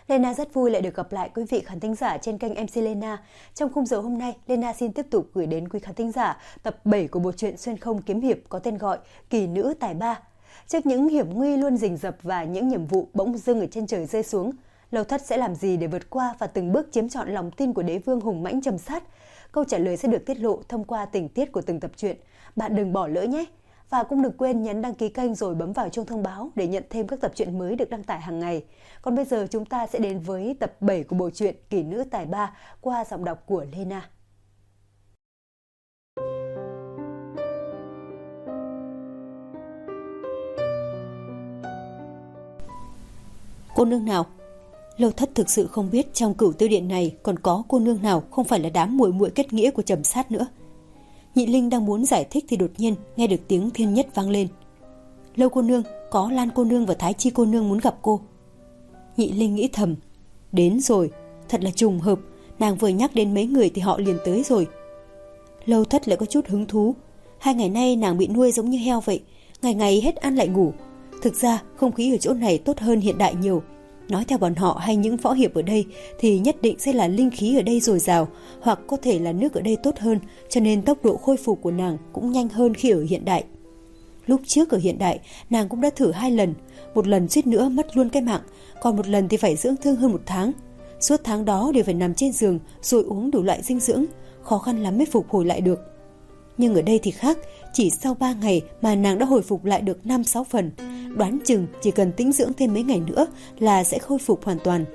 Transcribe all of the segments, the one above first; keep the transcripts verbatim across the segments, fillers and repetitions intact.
Lena rất vui lại được gặp lại quý vị khán thính giả trên kênh em xê Lena. Trong khung giờ hôm nay, Lena xin tiếp tục gửi đến quý khán thính giả tập bảy của bộ truyện xuyên không kiếm hiệp có tên gọi Kỳ nữ tài ba. Trước những hiểm nguy luôn rình rập và những nhiệm vụ bỗng dưng ở trên trời rơi xuống, Lâu Thất sẽ làm gì để vượt qua và từng bước chiếm trọn lòng tin của đế vương hùng mãnh Trầm Sát? Câu trả lời sẽ được tiết lộ thông qua tình tiết của từng tập truyện. Bạn đừng bỏ lỡ nhé! Và cũng đừng quên nhấn đăng ký kênh rồi bấm vào chuông thông báo để nhận thêm các tập truyện mới được đăng tải hàng ngày. Còn bây giờ chúng ta sẽ đến với tập bảy của bộ truyện Kỳ nữ tài ba qua giọng đọc của Lena. Cô nương nào? Lâu Thất thực sự không biết trong Cửu Tiêu Điện này còn có cô nương nào không phải là đám muội muội kết nghĩa của Trầm Sát nữa. Nhị Linh đang muốn giải thích thì đột nhiên nghe được tiếng Thiên Nhất vang lên. Lâu cô nương, có Lan cô nương và Thái Chi cô nương muốn gặp cô. Nhị Linh nghĩ thầm, đến rồi, thật là trùng hợp, nàng vừa nhắc đến mấy người thì họ liền tới rồi. Lâu Thất lại có chút hứng thú. Hai ngày nay nàng bị nuôi giống như heo vậy, ngày ngày hết ăn lại ngủ. Thực ra không khí ở chỗ này tốt hơn hiện đại nhiều. Nói theo bọn họ hay những võ hiệp ở đây thì nhất định sẽ là linh khí ở đây dồi dào, hoặc có thể là nước ở đây tốt hơn, cho nên tốc độ khôi phục của nàng cũng nhanh hơn khi ở hiện đại. Lúc trước ở hiện đại, nàng cũng đã thử hai lần, một lần suýt nữa mất luôn cái mạng, còn một lần thì phải dưỡng thương hơn một tháng. Suốt tháng đó đều phải nằm trên giường rồi uống đủ loại dinh dưỡng, khó khăn lắm mới phục hồi lại được. Nhưng ở đây thì khác, chỉ sau ba ngày mà nàng đã hồi phục lại được năm sáu phần. Đoán chừng chỉ cần tĩnh dưỡng thêm mấy ngày nữa là sẽ khôi phục hoàn toàn.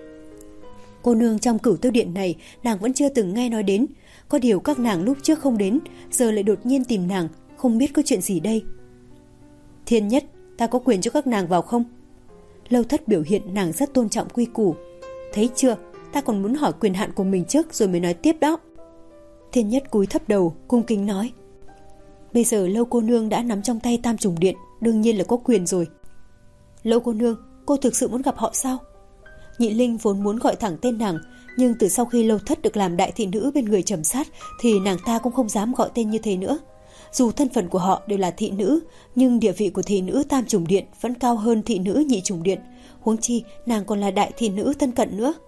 Cô nương trong Cửu Tiêu Điện này nàng vẫn chưa từng nghe nói đến. Có điều các nàng lúc trước không đến, giờ lại đột nhiên tìm nàng, không biết có chuyện gì đây. Thiên Nhất, ta có quyền cho các nàng vào không? Lâu Thất biểu hiện nàng rất tôn trọng quy củ. Thấy chưa, ta còn muốn hỏi quyền hạn của mình trước rồi mới nói tiếp đó. Thiên Nhất cúi thấp đầu, cung kính nói. Bây giờ Lâu cô nương đã nắm trong tay Tam Trùng Điện, đương nhiên là có quyền rồi. Lâu cô nương, cô thực sự muốn gặp họ sao? Nhị Linh vốn muốn gọi thẳng tên nàng, nhưng từ sau khi Lâu Thất được làm đại thị nữ bên người Trầm Sát thì nàng ta cũng không dám gọi tên như thế nữa. Dù thân phận của họ đều là thị nữ, nhưng địa vị của thị nữ Tam Trùng Điện vẫn cao hơn thị nữ Nhị Trùng Điện, huống chi nàng còn là đại thị nữ thân cận nữa.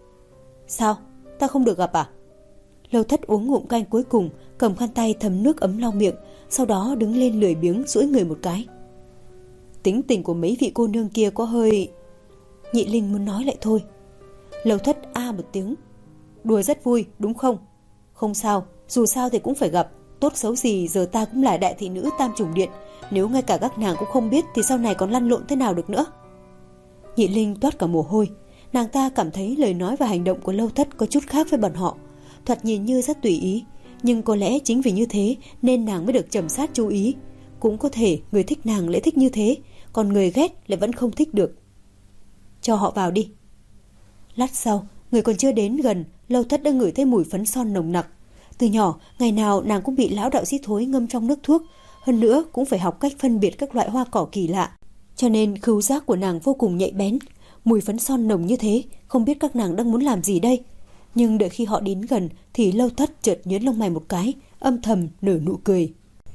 Sao? Ta không được gặp à? Lâu Thất uống ngụm canh cuối cùng, cầm khăn tay thấm nước ấm lau miệng, sau đó đứng lên lười biếng duỗi người một cái. Tính tình của mấy vị cô nương kia có hơi... Nhị Linh muốn nói lại thôi. Lâu Thất a một tiếng. Đùa rất vui, đúng không? Không sao, dù sao thì cũng phải gặp. Tốt xấu gì giờ ta cũng là đại thị nữ Tam Trùng Điện. Nếu ngay cả các nàng cũng không biết thì sau này còn lăn lộn thế nào được nữa. Nhị Linh toát cả mồ hôi. Nàng ta cảm thấy lời nói và hành động của Lâu Thất có chút khác với bọn họ. Thoạt nhìn như rất tùy ý, nhưng có lẽ chính vì như thế nên nàng mới được Trầm Sát chú ý. Cũng có thể người thích nàng lại thích như thế, còn người ghét lại vẫn không thích được. Cho họ vào đi. Lát sau, người còn chưa đến gần, Lâu Thất đã ngửi thấy mùi phấn son nồng nặc. Từ nhỏ, ngày nào nàng cũng bị lão đạo sĩ thối ngâm trong nước thuốc, hơn nữa cũng phải học cách phân biệt các loại hoa cỏ kỳ lạ, cho nên khứu giác của nàng vô cùng nhạy bén. Mùi phấn son nồng như thế, không biết các nàng đang muốn làm gì đây. Nhưng đợi khi họ đến gần thì Lâu Thất chợt nhướng lông mày một cái, âm thầm nở nụ cười.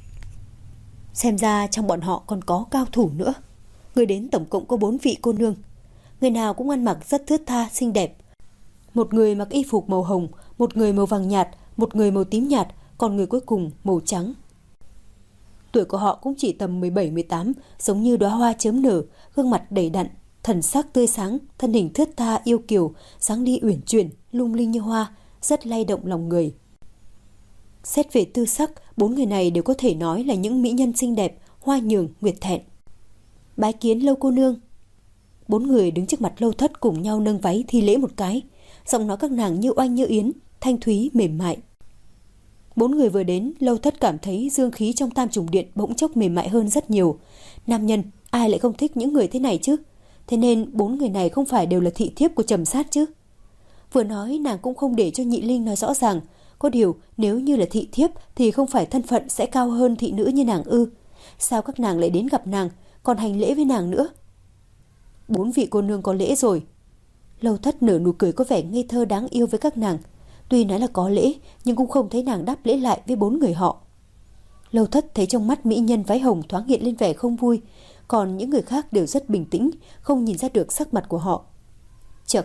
Xem ra trong bọn họ còn có cao thủ nữa. Người đến tổng cộng có bốn vị cô nương. Người nào cũng ăn mặc rất thướt tha, xinh đẹp. Một người mặc y phục màu hồng, một người màu vàng nhạt, một người màu tím nhạt, còn người cuối cùng màu trắng. Tuổi của họ cũng chỉ tầm mười bảy mười tám, giống như đóa hoa chớm nở, gương mặt đầy đặn, thần sắc tươi sáng, thân hình thướt tha yêu kiều, dáng đi uyển chuyển, lung linh như hoa, rất lay động lòng người. Xét về tư sắc, bốn người này đều có thể nói là những mỹ nhân xinh đẹp, Hoa Nhường, Nguyệt Thẹn. Bái kiến Lâu cô nương. Bốn người đứng trước mặt Lâu Thất cùng nhau nâng váy thi lễ một cái, giọng nói các nàng như oanh như yến, thanh thúy mềm mại. Bốn người vừa đến, Lâu Thất cảm thấy dương khí trong Tam Trùng Điện bỗng chốc mềm mại hơn rất nhiều. Nam nhân, ai lại không thích những người thế này chứ? Thế nên bốn người này không phải đều là thị thiếp của Trầm Sát chứ? Vừa nói nàng cũng không để cho Nhị Linh nói rõ ràng. Có điều nếu như là thị thiếp thì không phải thân phận sẽ cao hơn thị nữ như nàng ư? Sao các nàng lại đến gặp nàng, còn hành lễ với nàng nữa? Bốn vị cô nương có lễ rồi. Lâu Thất nở nụ cười có vẻ ngây thơ đáng yêu với các nàng. Tuy nói là có lễ, nhưng cũng không thấy nàng đáp lễ lại với bốn người họ. Lâu Thất thấy trong mắt mỹ nhân váy hồng thoáng hiện lên vẻ không vui, còn những người khác đều rất bình tĩnh, không nhìn ra được sắc mặt của họ. Chậc,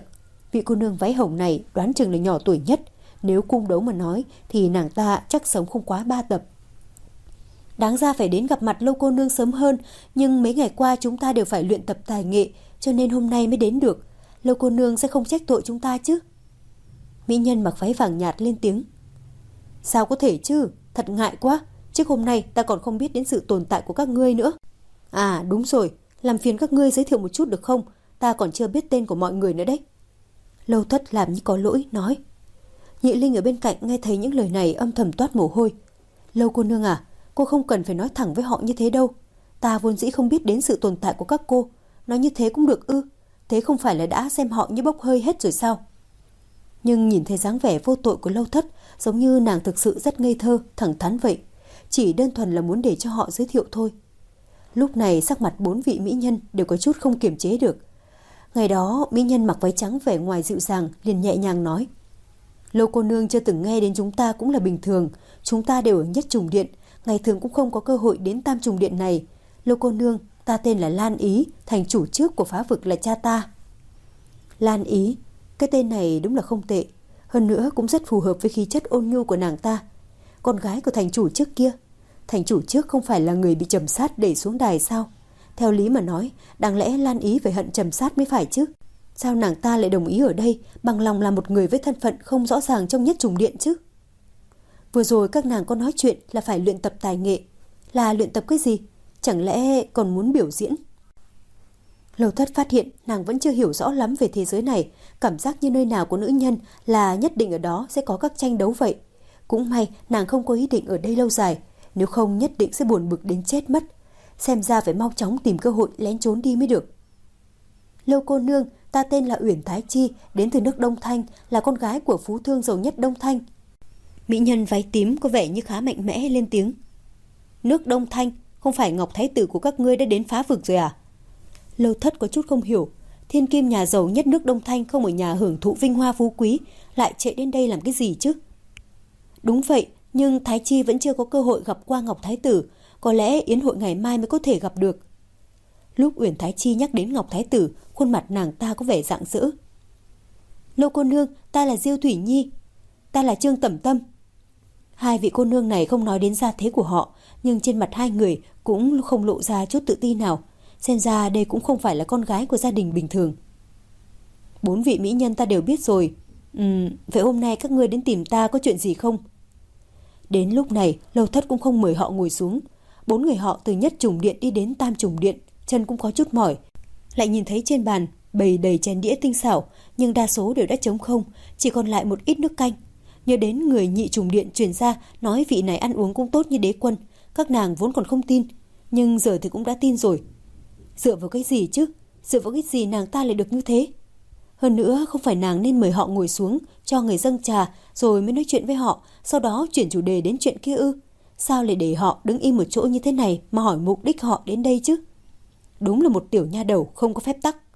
Vị cô nương váy hồng này đoán chừng là nhỏ tuổi nhất. Nếu cung đấu mà nói thì nàng ta chắc sống không quá ba tập. Đáng ra phải đến gặp mặt Lâu cô nương sớm hơn, nhưng mấy ngày qua chúng ta đều phải luyện tập tài nghệ, cho nên hôm nay mới đến được. Lâu cô nương sẽ không trách tội chúng ta chứ? Mỹ nhân mặc váy vàng nhạt lên tiếng. Sao có thể chứ, thật ngại quá. Trước hôm nay ta còn không biết đến sự tồn tại của các ngươi nữa. À đúng rồi, làm phiền các ngươi giới thiệu một chút được không? Ta còn chưa biết tên của mọi người nữa đấy. Lâu Thất làm như có lỗi nói. Nhị Linh ở bên cạnh nghe thấy những lời này âm thầm toát mồ hôi. Lâu cô nương à, cô không cần phải nói thẳng với họ như thế đâu. Ta vốn dĩ không biết đến sự tồn tại của các cô. Nói như thế cũng được ư? Thế không phải là đã xem họ như bốc hơi hết rồi sao? Nhưng nhìn thấy dáng vẻ vô tội của Lâu Thất, giống như nàng thực sự rất ngây thơ, thẳng thắn vậy. Chỉ đơn thuần là muốn để cho họ giới thiệu thôi. Lúc này sắc mặt bốn vị mỹ nhân đều có chút không kiềm chế được. Ngày đó mỹ nhân mặc váy trắng vẻ ngoài dịu dàng liền nhẹ nhàng nói. Lâu cô nương chưa từng nghe đến chúng ta cũng là bình thường. Chúng ta đều ở Nhất Trùng Điện, ngày thường cũng không có cơ hội đến Tam Trùng Điện này. Lâu cô nương, ta tên là Lan Ý, thành chủ trước của Phá Vực là cha ta. Lan Ý, cái tên này đúng là không tệ. Hơn nữa cũng rất phù hợp với khí chất ôn nhu của nàng ta. Con gái của thành chủ trước kia. Thành chủ trước không phải là người bị Trầm Sát đẩy xuống đài sao? Theo lý mà nói, đáng lẽ Lan Ý phải hận Trầm Sát mới phải chứ. Sao nàng ta lại đồng ý ở đây, bằng lòng là một người với thân phận không rõ ràng trong Nhất Trùng Điện chứ? Vừa rồi các nàng có nói chuyện là phải luyện tập tài nghệ. Là luyện tập cái gì? Chẳng lẽ còn muốn biểu diễn? Lâu Thất phát hiện nàng vẫn chưa hiểu rõ lắm về thế giới này. Cảm giác như nơi nào của nữ nhân là nhất định ở đó sẽ có các tranh đấu vậy. Cũng may nàng không có ý định ở đây lâu dài. Nếu không nhất định sẽ buồn bực đến chết mất. Xem ra phải mau chóng tìm cơ hội lén trốn đi mới được. Lâu cô nương, ta tên là Uyển Thái Chi, đến từ nước Đông Thanh, là con gái của phú thương giàu nhất Đông Thanh. Mỹ nhân váy tím có vẻ như khá mạnh mẽ lên tiếng. Nước Đông Thanh, không phải Ngọc Thái Tử của các ngươi đã đến Phá Vực rồi à? Lâu Thất có chút không hiểu. Thiên kim nhà giàu nhất nước Đông Thanh không ở nhà hưởng thụ vinh hoa phú quý, lại chạy đến đây làm cái gì chứ? Đúng vậy, nhưng Thái Chi vẫn chưa có cơ hội gặp qua Ngọc Thái Tử. Có lẽ yến hội ngày mai mới có thể gặp được. Lúc Uyển Thái Chi nhắc đến Ngọc Thái Tử, khuôn mặt nàng ta có vẻ rạng rỡ. Lâu cô nương, ta là Diêu Thủy Nhi. Ta là Trương Tẩm Tâm. Hai vị cô nương này không nói đến gia thế của họ, nhưng trên mặt hai người cũng không lộ ra chút tự ti nào. Xem ra đây cũng không phải là con gái của gia đình bình thường. Bốn vị mỹ nhân ta đều biết rồi. Ừm, vậy hôm nay các ngươi đến tìm ta có chuyện gì không? Đến lúc này, Lâu Thất cũng không mời họ ngồi xuống. Bốn người họ từ Nhất Trùng Điện đi đến Tam Trùng Điện, chân cũng có chút mỏi. Lại nhìn thấy trên bàn bày đầy chén đĩa tinh xảo, nhưng đa số đều đã trống không, chỉ còn lại một ít nước canh. Nhớ đến người Nhị Trùng Điện truyền ra nói vị này ăn uống cũng tốt như đế quân, các nàng vốn còn không tin, nhưng giờ thì cũng đã tin rồi. Dựa vào cái gì chứ? Dựa vào cái gì nàng ta lại được như thế? Hơn nữa không phải nàng nên mời họ ngồi xuống, cho người dâng trà rồi mới nói chuyện với họ, sau đó chuyển chủ đề đến chuyện kia ư? Sao lại để họ đứng im một chỗ như thế này mà hỏi mục đích họ đến đây chứ? Đúng là một tiểu nha đầu không có phép tắc.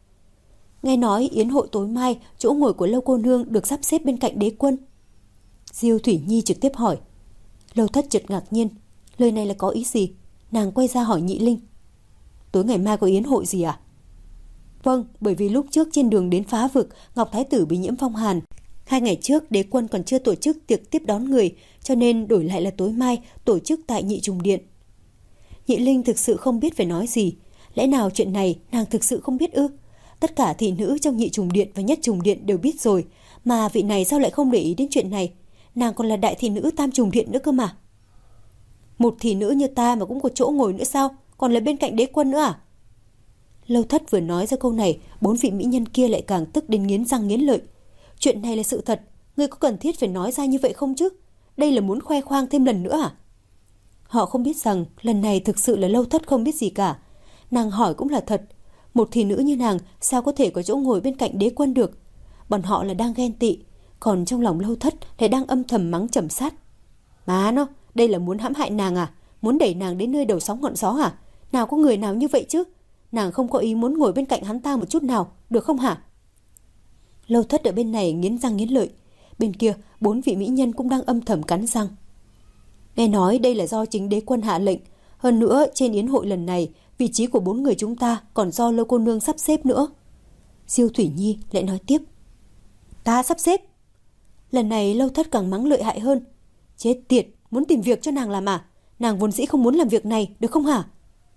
Nghe nói yến hội tối mai chỗ ngồi của Lâu cô nương được sắp xếp bên cạnh đế quân. Diêu Thủy Nhi trực tiếp hỏi. Lâu Thất chợt ngạc nhiên, lời này là có ý gì? Nàng quay ra hỏi Nhị Linh. Tối ngày mai có yến hội gì à? Vâng, bởi vì lúc trước trên đường đến Phá Vực, Ngọc Thái Tử bị nhiễm phong hàn. Hai ngày trước đế quân còn chưa tổ chức tiệc tiếp đón người, cho nên đổi lại là tối mai tổ chức tại Nhị Trùng Điện. Nhị Linh thực sự không biết phải nói gì. Lẽ nào chuyện này nàng thực sự không biết ư? Tất cả thị nữ trong Nhị Trùng Điện và Nhất Trùng Điện đều biết rồi, mà vị này sao lại không để ý đến chuyện này? Nàng còn là đại thị nữ Tam Trùng Điện nữa cơ mà. Một thị nữ như ta mà cũng có chỗ ngồi nữa sao? Còn là bên cạnh đế quân nữa à? Lâu Thất vừa nói ra câu này, bốn vị mỹ nhân kia lại càng tức đến nghiến răng nghiến lợi. Chuyện này là sự thật, ngươi có cần thiết phải nói ra như vậy không chứ? Đây là muốn khoe khoang thêm lần nữa à? Họ không biết rằng lần này thực sự là Lâu Thất không biết gì cả. Nàng hỏi cũng là thật. Một thị nữ như nàng sao có thể có chỗ ngồi bên cạnh đế quân được? Bọn họ là đang ghen tị, còn trong lòng Lâu Thất lại đang âm thầm mắng Trầm Sát. Má nó, đây là muốn hãm hại nàng à? Muốn đẩy nàng đến nơi đầu sóng ngọn gió à? Nào có người nào như vậy chứ? Nàng không có ý muốn ngồi bên cạnh hắn ta một chút nào, được không hả? Lâu Thất ở bên này nghiến răng nghiến lợi. Bên kia, bốn vị mỹ nhân cũng đang âm thầm cắn răng. Nghe nói đây là do chính đế quân hạ lệnh. Hơn nữa, trên yến hội lần này, vị trí của bốn người chúng ta còn do Lâu cô nương sắp xếp nữa. Diêu Thủy Nhi lại nói tiếp. Ta sắp xếp. Lần này Lâu Thất càng mắng lợi hại hơn. Chết tiệt, muốn tìm việc cho nàng làm à? Nàng vốn dĩ không muốn làm việc này, được không hả?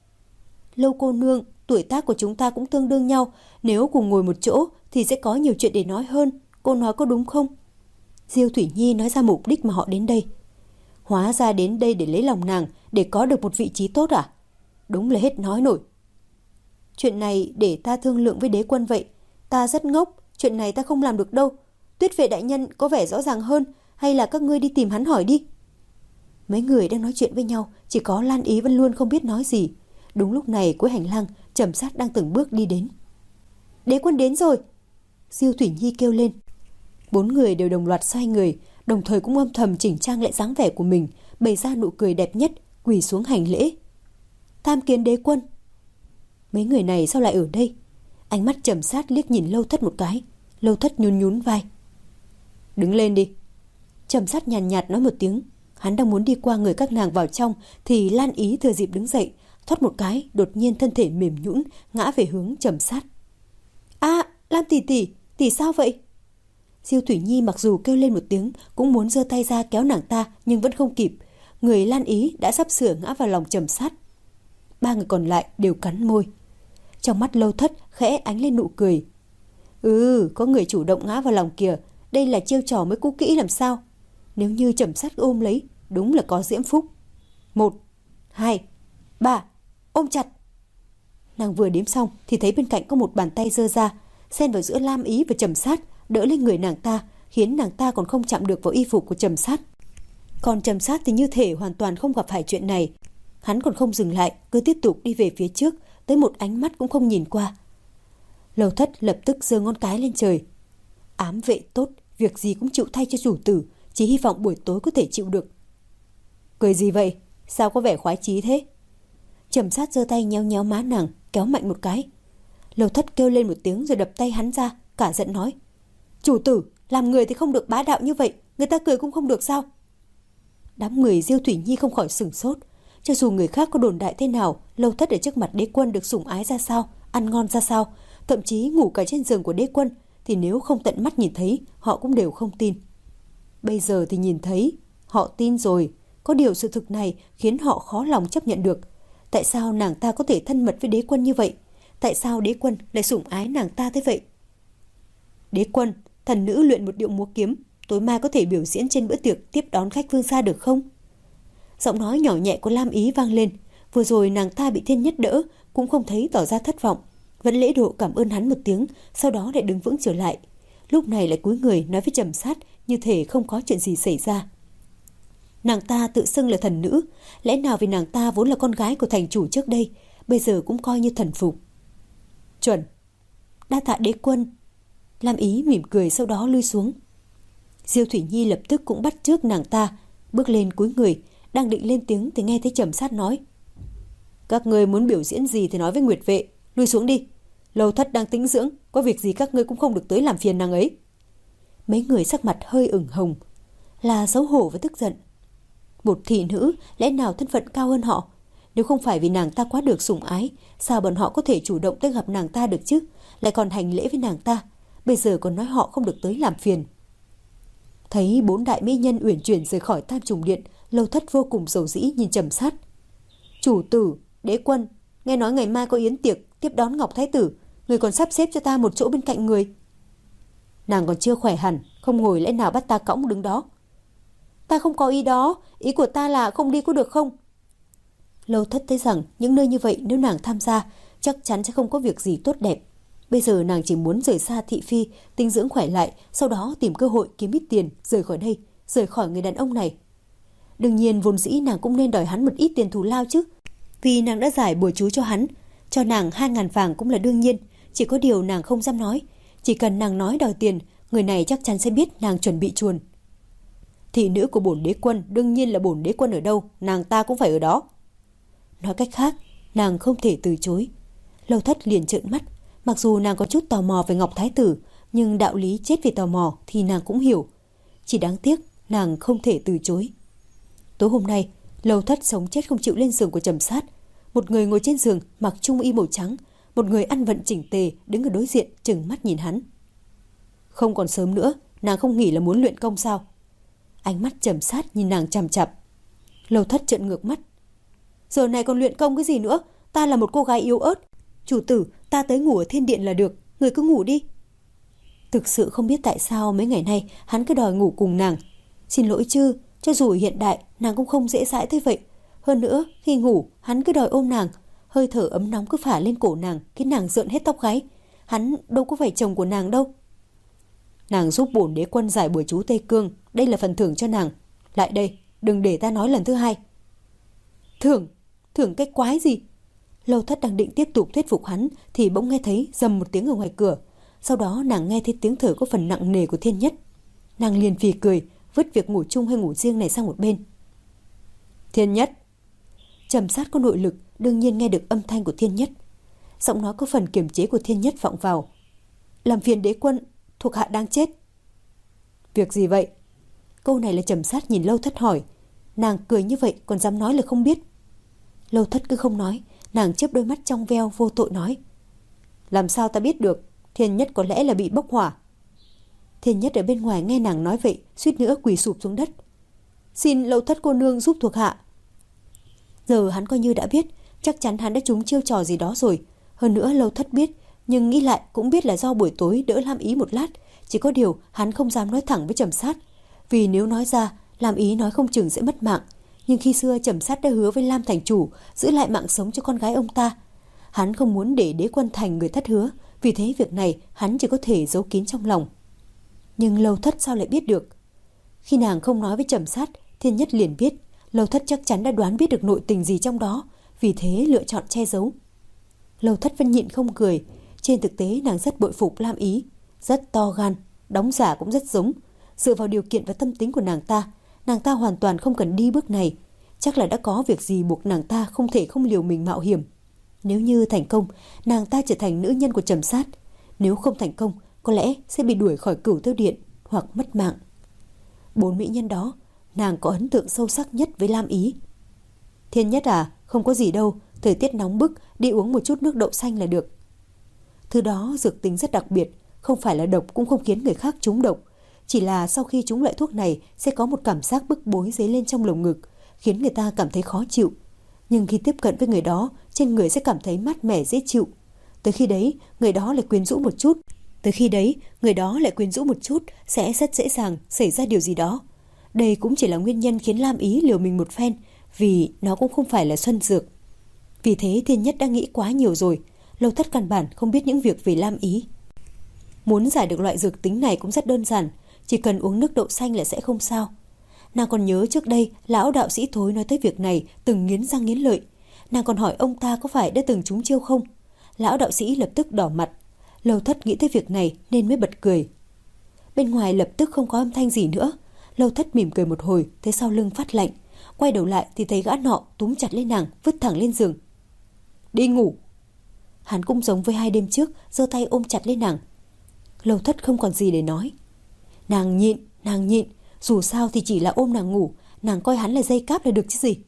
Lâu cô nương, tuổi tác của chúng ta cũng tương đương nhau. Nếu cùng ngồi một chỗ thì sẽ có nhiều chuyện để nói hơn. Cô nói có đúng không? Diêu Thủy Nhi nói ra mục đích mà họ đến đây. Hóa ra đến đây để lấy lòng nàng, để có được một vị trí tốt à? Đúng là hết nói nổi. Chuyện này để ta thương lượng với đế quân vậy. Ta rất ngốc, chuyện này ta không làm được đâu. Tuyết vệ đại nhân có vẻ rõ ràng hơn, hay là các ngươi đi tìm hắn hỏi đi. Mấy người đang nói chuyện với nhau, chỉ có Lan Ý vẫn luôn không biết nói gì. Đúng lúc này cuối hành lang, Trầm Sát đang từng bước đi đến. Đế quân đến rồi! Diêu Thủy Nhi kêu lên. Bốn người đều đồng loạt xoay người, đồng thời cũng âm thầm chỉnh trang lại dáng vẻ của mình, bày ra nụ cười đẹp nhất, quỳ xuống hành lễ. Tham kiến đế quân! Mấy người này sao lại ở đây? Ánh mắt Trầm Sát liếc nhìn Lâu Thất một cái. Lâu Thất nhún nhún vai. Đứng lên đi. Trầm Sát nhàn nhạt, nhạt nói một tiếng. Hắn đang muốn đi qua người các nàng vào trong thì Lan Ý thừa dịp đứng dậy, thoát một cái, đột nhiên thân thể mềm nhũn ngã về hướng Trầm Sát. A, Lam tỷ tỷ, tỷ sao vậy? Diêu Thủy Nhi mặc dù kêu lên một tiếng, cũng muốn giơ tay ra kéo nàng ta nhưng vẫn không kịp. Người Lan Ý đã sắp sửa ngã vào lòng Trầm Sát. Ba người còn lại đều cắn môi. Trong mắt Lâu Thất khẽ ánh lên nụ cười. Ừ, có người chủ động ngã vào lòng kìa. Đây là chiêu trò mới cũ kỹ làm sao? Nếu như Trầm Sát ôm lấy, đúng là có diễm phúc. Một, hai, ba, ôm chặt. Nàng vừa đếm xong thì thấy bên cạnh có một bàn tay giơ ra, xen vào giữa Lam Ý và Trầm Sát, đỡ lên người nàng ta, khiến nàng ta còn không chạm được vào y phục của Trầm Sát. Còn Trầm Sát thì như thể hoàn toàn không gặp phải chuyện này. Hắn còn không dừng lại, cứ tiếp tục đi về phía trước, tới một ánh mắt cũng không nhìn qua. Lâu Thất lập tức giơ ngón cái lên trời. Ám vệ tốt, việc gì cũng chịu thay cho chủ tử, chỉ hy vọng buổi tối có thể chịu được. Cười gì vậy? Sao có vẻ khoái chí thế? Trầm Sát giơ tay nhéo nhéo má nàng, kéo mạnh một cái. Lâu Thất kêu lên một tiếng rồi đập tay hắn ra, cả giận nói. Chủ tử, làm người thì không được bá đạo như vậy, người ta cười cũng không được sao? Đám người Diêu Thủy Nhi không khỏi sửng sốt. Cho dù người khác có đồn đại thế nào, Lâu Thất ở trước mặt đế quân được sủng ái ra sao, ăn ngon ra sao, thậm chí ngủ cả trên giường của đế quân, thì nếu không tận mắt nhìn thấy, họ cũng đều không tin. Bây giờ thì nhìn thấy, họ tin rồi. Có điều sự thực này khiến họ khó lòng chấp nhận được. Tại sao nàng ta có thể thân mật với đế quân như vậy? Tại sao đế quân lại sủng ái nàng ta thế vậy? Đế quân, thần nữ luyện một điệu múa kiếm, tối mai có thể biểu diễn trên bữa tiệc tiếp đón khách vương gia được không? Giọng nói nhỏ nhẹ của Lam Ý vang lên. Vừa rồi nàng ta bị Thiên Nhất đỡ, cũng không thấy tỏ ra thất vọng, vẫn lễ độ cảm ơn hắn một tiếng, sau đó lại đứng vững trở lại. Lúc này lại cúi người nói với Trầm Sát như thể không có chuyện gì xảy ra. Nàng ta tự xưng là thần nữ, lẽ nào vì nàng ta vốn là con gái của thành chủ trước đây, bây giờ cũng coi như thần phục. Chuẩn. Đa tạ đế quân. Lam Ý mỉm cười sau đó lui xuống. Diêu Thủy Nhi lập tức cũng bắt chước nàng ta, bước lên cúi người, đang định lên tiếng thì nghe thấy Trầm Sát nói. Các ngươi muốn biểu diễn gì thì nói với Nguyệt vệ, lui xuống đi. Lâu Thất đang tĩnh dưỡng, có việc gì các ngươi cũng không được tới làm phiền nàng ấy. Mấy người sắc mặt hơi ửng hồng, là xấu hổ và tức giận. Một thị nữ lẽ nào thân phận cao hơn họ? Nếu không phải vì nàng ta quá được sủng ái, sao bọn họ có thể chủ động tới gặp nàng ta được chứ? Lại còn hành lễ với nàng ta, bây giờ còn nói họ không được tới làm phiền. Thấy bốn đại mỹ nhân uyển chuyển rời khỏi Tam Trùng Điện, Lâu Thất vô cùng dầu dĩ nhìn Trầm Sát. Chủ tử, đế quân, nghe nói ngày mai có yến tiệc tiếp đón Ngọc Thái tử, người còn sắp xếp cho ta một chỗ bên cạnh người. Nàng còn chưa khỏe hẳn, không ngồi lẽ nào bắt ta cõng đứng đó. Ta không có ý đó, ý của ta là không đi có được không? Lâu Thất thấy rằng những nơi như vậy nếu nàng tham gia chắc chắn sẽ không có việc gì tốt đẹp. Bây giờ nàng chỉ muốn rời xa thị phi, tinh dưỡng khỏe lại, sau đó tìm cơ hội kiếm ít tiền, rời khỏi đây, rời khỏi người đàn ông này. Đương nhiên vốn dĩ nàng cũng nên đòi hắn một ít tiền thù lao chứ, vì nàng đã giải bùa chú cho hắn, cho nàng hai ngàn vàng cũng là đương nhiên. Chỉ có điều nàng không dám nói, chỉ cần nàng nói đòi tiền, người này chắc chắn sẽ biết nàng chuẩn bị chuồn. Thị nữ của bổn đế quân đương nhiên là bổn đế quân ở đâu, nàng ta cũng phải ở đó. Nói cách khác, nàng không thể từ chối. Lâu Thất liền trợn mắt. Mặc dù nàng có chút tò mò về Ngọc Thái tử, nhưng đạo lý chết vì tò mò thì nàng cũng hiểu. Chỉ đáng tiếc nàng không thể từ chối. Tối hôm nay, Lâu Thất sống chết không chịu lên giường của Trầm Sát. Một người ngồi trên giường mặc trung y màu trắng, một người ăn vận chỉnh tề đứng ở đối diện trừng mắt nhìn hắn. Không còn sớm nữa, nàng không nghỉ là muốn luyện công sao? Ánh mắt trầm sát nhìn nàng chằm chằm. Lâu Thất trợn ngược mắt. Giờ này còn luyện công cái gì nữa? Ta là một cô gái yếu ớt. Chủ tử, ta tới ngủ ở thiên điện là được, người cứ ngủ đi. Thực sự không biết tại sao mấy ngày nay hắn cứ đòi ngủ cùng nàng. Xin lỗi chứ, cho dù hiện đại nàng cũng không dễ dãi thế vậy. Hơn nữa, khi ngủ hắn cứ đòi ôm nàng, hơi thở ấm nóng cứ phả lên cổ nàng, khiến nàng rợn hết tóc gáy. Hắn đâu có phải chồng của nàng đâu. Nàng giúp bổn đế quân giải bùa chú Tây Cương, đây là phần thưởng cho nàng. Lại đây, đừng để ta nói lần thứ hai. Thưởng? Thưởng cái quái gì? Lâu Thất đang định tiếp tục thuyết phục hắn thì bỗng nghe thấy rầm một tiếng ở ngoài cửa. Sau đó nàng nghe thấy tiếng thở có phần nặng nề của Thiên Nhất. Nàng liền phì cười, vứt việc ngủ chung hay ngủ riêng này sang một bên. Thiên Nhất. Trầm sát có nội lực, đương nhiên nghe được âm thanh của Thiên Nhất. Giọng nói có phần kiềm chế của Thiên Nhất vọng vào. Làm phiền đế quân, thuộc hạ đang chết. Việc gì vậy? Câu này là Trầm sát nhìn Lâu Thất hỏi. Nàng cười như vậy còn dám nói là không biết. Lâu Thất cứ không nói. Nàng chớp đôi mắt trong veo vô tội nói. Làm sao ta biết được? Thiên Nhất có lẽ là bị bốc hỏa. Thiên Nhất ở bên ngoài nghe nàng nói vậy, suýt nữa quỳ sụp xuống đất. Xin Lâu Thất cô nương giúp thuộc hạ. Giờ hắn coi như đã biết, chắc chắn hắn đã trúng chiêu trò gì đó rồi. Hơn nữa Lâu Thất biết, nhưng nghĩ lại cũng biết là do buổi tối đỡ Lam Ý một lát. Chỉ có điều hắn không dám nói thẳng với Trầm Sát, vì nếu nói ra, Lam Ý nói không chừng sẽ mất mạng. Nhưng khi xưa Trầm Sát đã hứa với Lam thành chủ giữ lại mạng sống cho con gái ông ta. Hắn không muốn để đế quân thành người thất hứa, vì thế việc này hắn chỉ có thể giấu kín trong lòng. Nhưng Lâu Thất sao lại biết được? Khi nàng không nói với Trầm Sát, Thiên Nhất liền biết. Lâu Thất chắc chắn đã đoán biết được nội tình gì trong đó, vì thế lựa chọn che giấu. Lâu Thất vẫn nhịn không cười. Trên thực tế nàng rất bội phục Lam Ý, rất to gan, đóng giả cũng rất giống. Dựa vào điều kiện và tâm tính của nàng ta, nàng ta hoàn toàn không cần đi bước này. Chắc là đã có việc gì buộc nàng ta không thể không liều mình mạo hiểm. Nếu như thành công, nàng ta trở thành nữ nhân của Trầm Sát. Nếu không thành công, có lẽ sẽ bị đuổi khỏi Cửu Tiêu Điện hoặc mất mạng. Bốn mỹ nhân đó, nàng có ấn tượng sâu sắc nhất với Lam Ý. Thiên Nhất à, không có gì đâu, thời tiết nóng bức, đi uống một chút nước đậu xanh là được. Thứ đó dược tính rất đặc biệt, không phải là độc cũng không khiến người khác trúng độc. Chỉ là sau khi trúng loại thuốc này sẽ có một cảm giác bức bối dấy lên trong lồng ngực, khiến người ta cảm thấy khó chịu. Nhưng khi tiếp cận với người đó, trên người sẽ cảm thấy mát mẻ dễ chịu. Tới khi đấy, người đó lại quyến rũ một chút. Tới khi đấy, người đó lại quyến rũ một chút, sẽ rất dễ dàng xảy ra điều gì đó. Đây cũng chỉ là nguyên nhân khiến Lam Ý liều mình một phen, vì nó cũng không phải là xuân dược. Vì thế Thiên Nhất đã nghĩ quá nhiều rồi. Lâu Thất căn bản không biết những việc về Lam Ý. Muốn giải được loại dược tính này cũng rất đơn giản, chỉ cần uống nước đậu xanh là sẽ không sao. Nàng còn nhớ trước đây lão đạo sĩ Thối nói tới việc này từng nghiến răng nghiến lợi. Nàng còn hỏi ông ta có phải đã từng trúng chiêu không. Lão đạo sĩ lập tức đỏ mặt. Lâu Thất nghĩ tới việc này nên mới bật cười. Bên ngoài lập tức không có âm thanh gì nữa. Lâu Thất mỉm cười một hồi, thấy sau lưng phát lạnh. Quay đầu lại thì thấy gã nọ túm chặt lấy nàng, vứt thẳng lên giường. Đi ngủ. Hắn cũng giống với hai đêm trước, giơ tay ôm chặt lấy nàng. Lâu Thất không còn gì để nói. Nàng nhịn, nàng nhịn, dù sao thì chỉ là ôm nàng ngủ, nàng coi hắn là dây cáp là được chứ gì.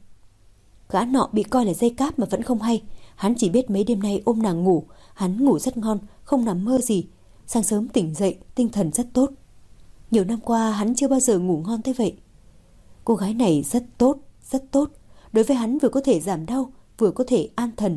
Gã nọ bị coi là dây cáp mà vẫn không hay. Hắn chỉ biết mấy đêm nay ôm nàng ngủ, hắn ngủ rất ngon, không nằm mơ gì. Sáng sớm tỉnh dậy, tinh thần rất tốt. Nhiều năm qua hắn chưa bao giờ ngủ ngon thế vậy. Cô gái này rất tốt, rất tốt. Đối với hắn vừa có thể giảm đau, vừa có thể an thần.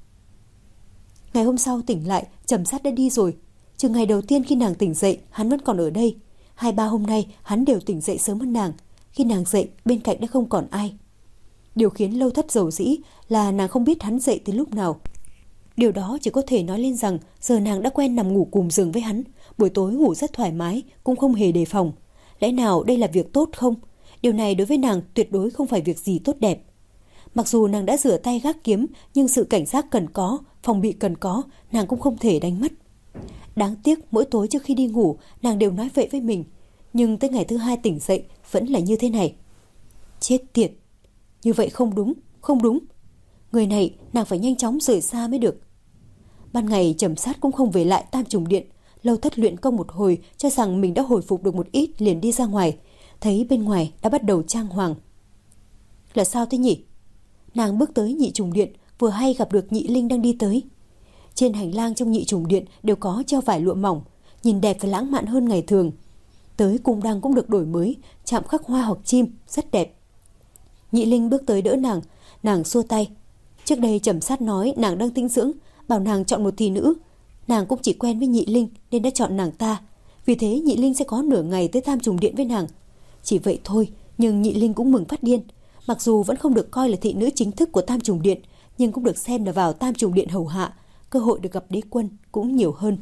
Ngày hôm sau tỉnh lại, Trầm Sát đã đi rồi. Trừ ngày đầu tiên khi nàng tỉnh dậy, hắn vẫn còn ở đây. Hai ba hôm nay hắn đều tỉnh dậy sớm hơn nàng. Khi nàng dậy, bên cạnh đã không còn ai. Điều khiến Lâu Thất dầu dĩ là nàng không biết hắn dậy từ lúc nào. Điều đó chỉ có thể nói lên rằng giờ nàng đã quen nằm ngủ cùng giường với hắn. Buổi tối ngủ rất thoải mái, cũng không hề đề phòng. Lẽ nào đây là việc tốt không? Điều này đối với nàng tuyệt đối không phải việc gì tốt đẹp. Mặc dù nàng đã rửa tay gác kiếm, nhưng sự cảnh giác cần có, phòng bị cần có, nàng cũng không thể đánh mất. Đáng tiếc mỗi tối trước khi đi ngủ, nàng đều nói vậy với mình. Nhưng tới ngày thứ hai tỉnh dậy vẫn là như thế này. Chết tiệt! Như vậy không đúng, không đúng. Người này nàng phải nhanh chóng rời xa mới được. Ban ngày Trầm Sát cũng không về lại Tam Trùng Điện. Lâu Thất luyện công một hồi, cho rằng mình đã hồi phục được một ít, liền đi ra ngoài. Thấy bên ngoài đã bắt đầu trang hoàng. Là sao thế nhỉ? Nàng bước tới Nhị Trùng Điện, vừa hay gặp được Nhị Linh đang đi tới. Trên hành lang trong Nhị Trùng Điện đều có treo vải lụa mỏng. nhìn đẹp và lãng mạn hơn ngày thường. Tới cung đăng cũng được đổi mới, chạm khắc hoa hoặc chim, rất đẹp. Nhị Linh bước tới đỡ nàng, nàng xua tay. Trước đây Trầm Sát nói nàng đang tĩnh dưỡng, bảo nàng chọn một thị nữ. Nàng cũng chỉ quen với Nhị Linh nên đã chọn nàng ta. Vì thế Nhị Linh sẽ có nửa ngày tới Tam Trùng Điện với nàng. Chỉ vậy thôi, nhưng Nhị Linh cũng mừng phát điên. Mặc dù vẫn không được coi là thị nữ chính thức của Tam Trùng Điện, nhưng cũng được xem là vào Tam Trùng Điện hầu hạ, cơ hội được gặp đế quân cũng nhiều hơn.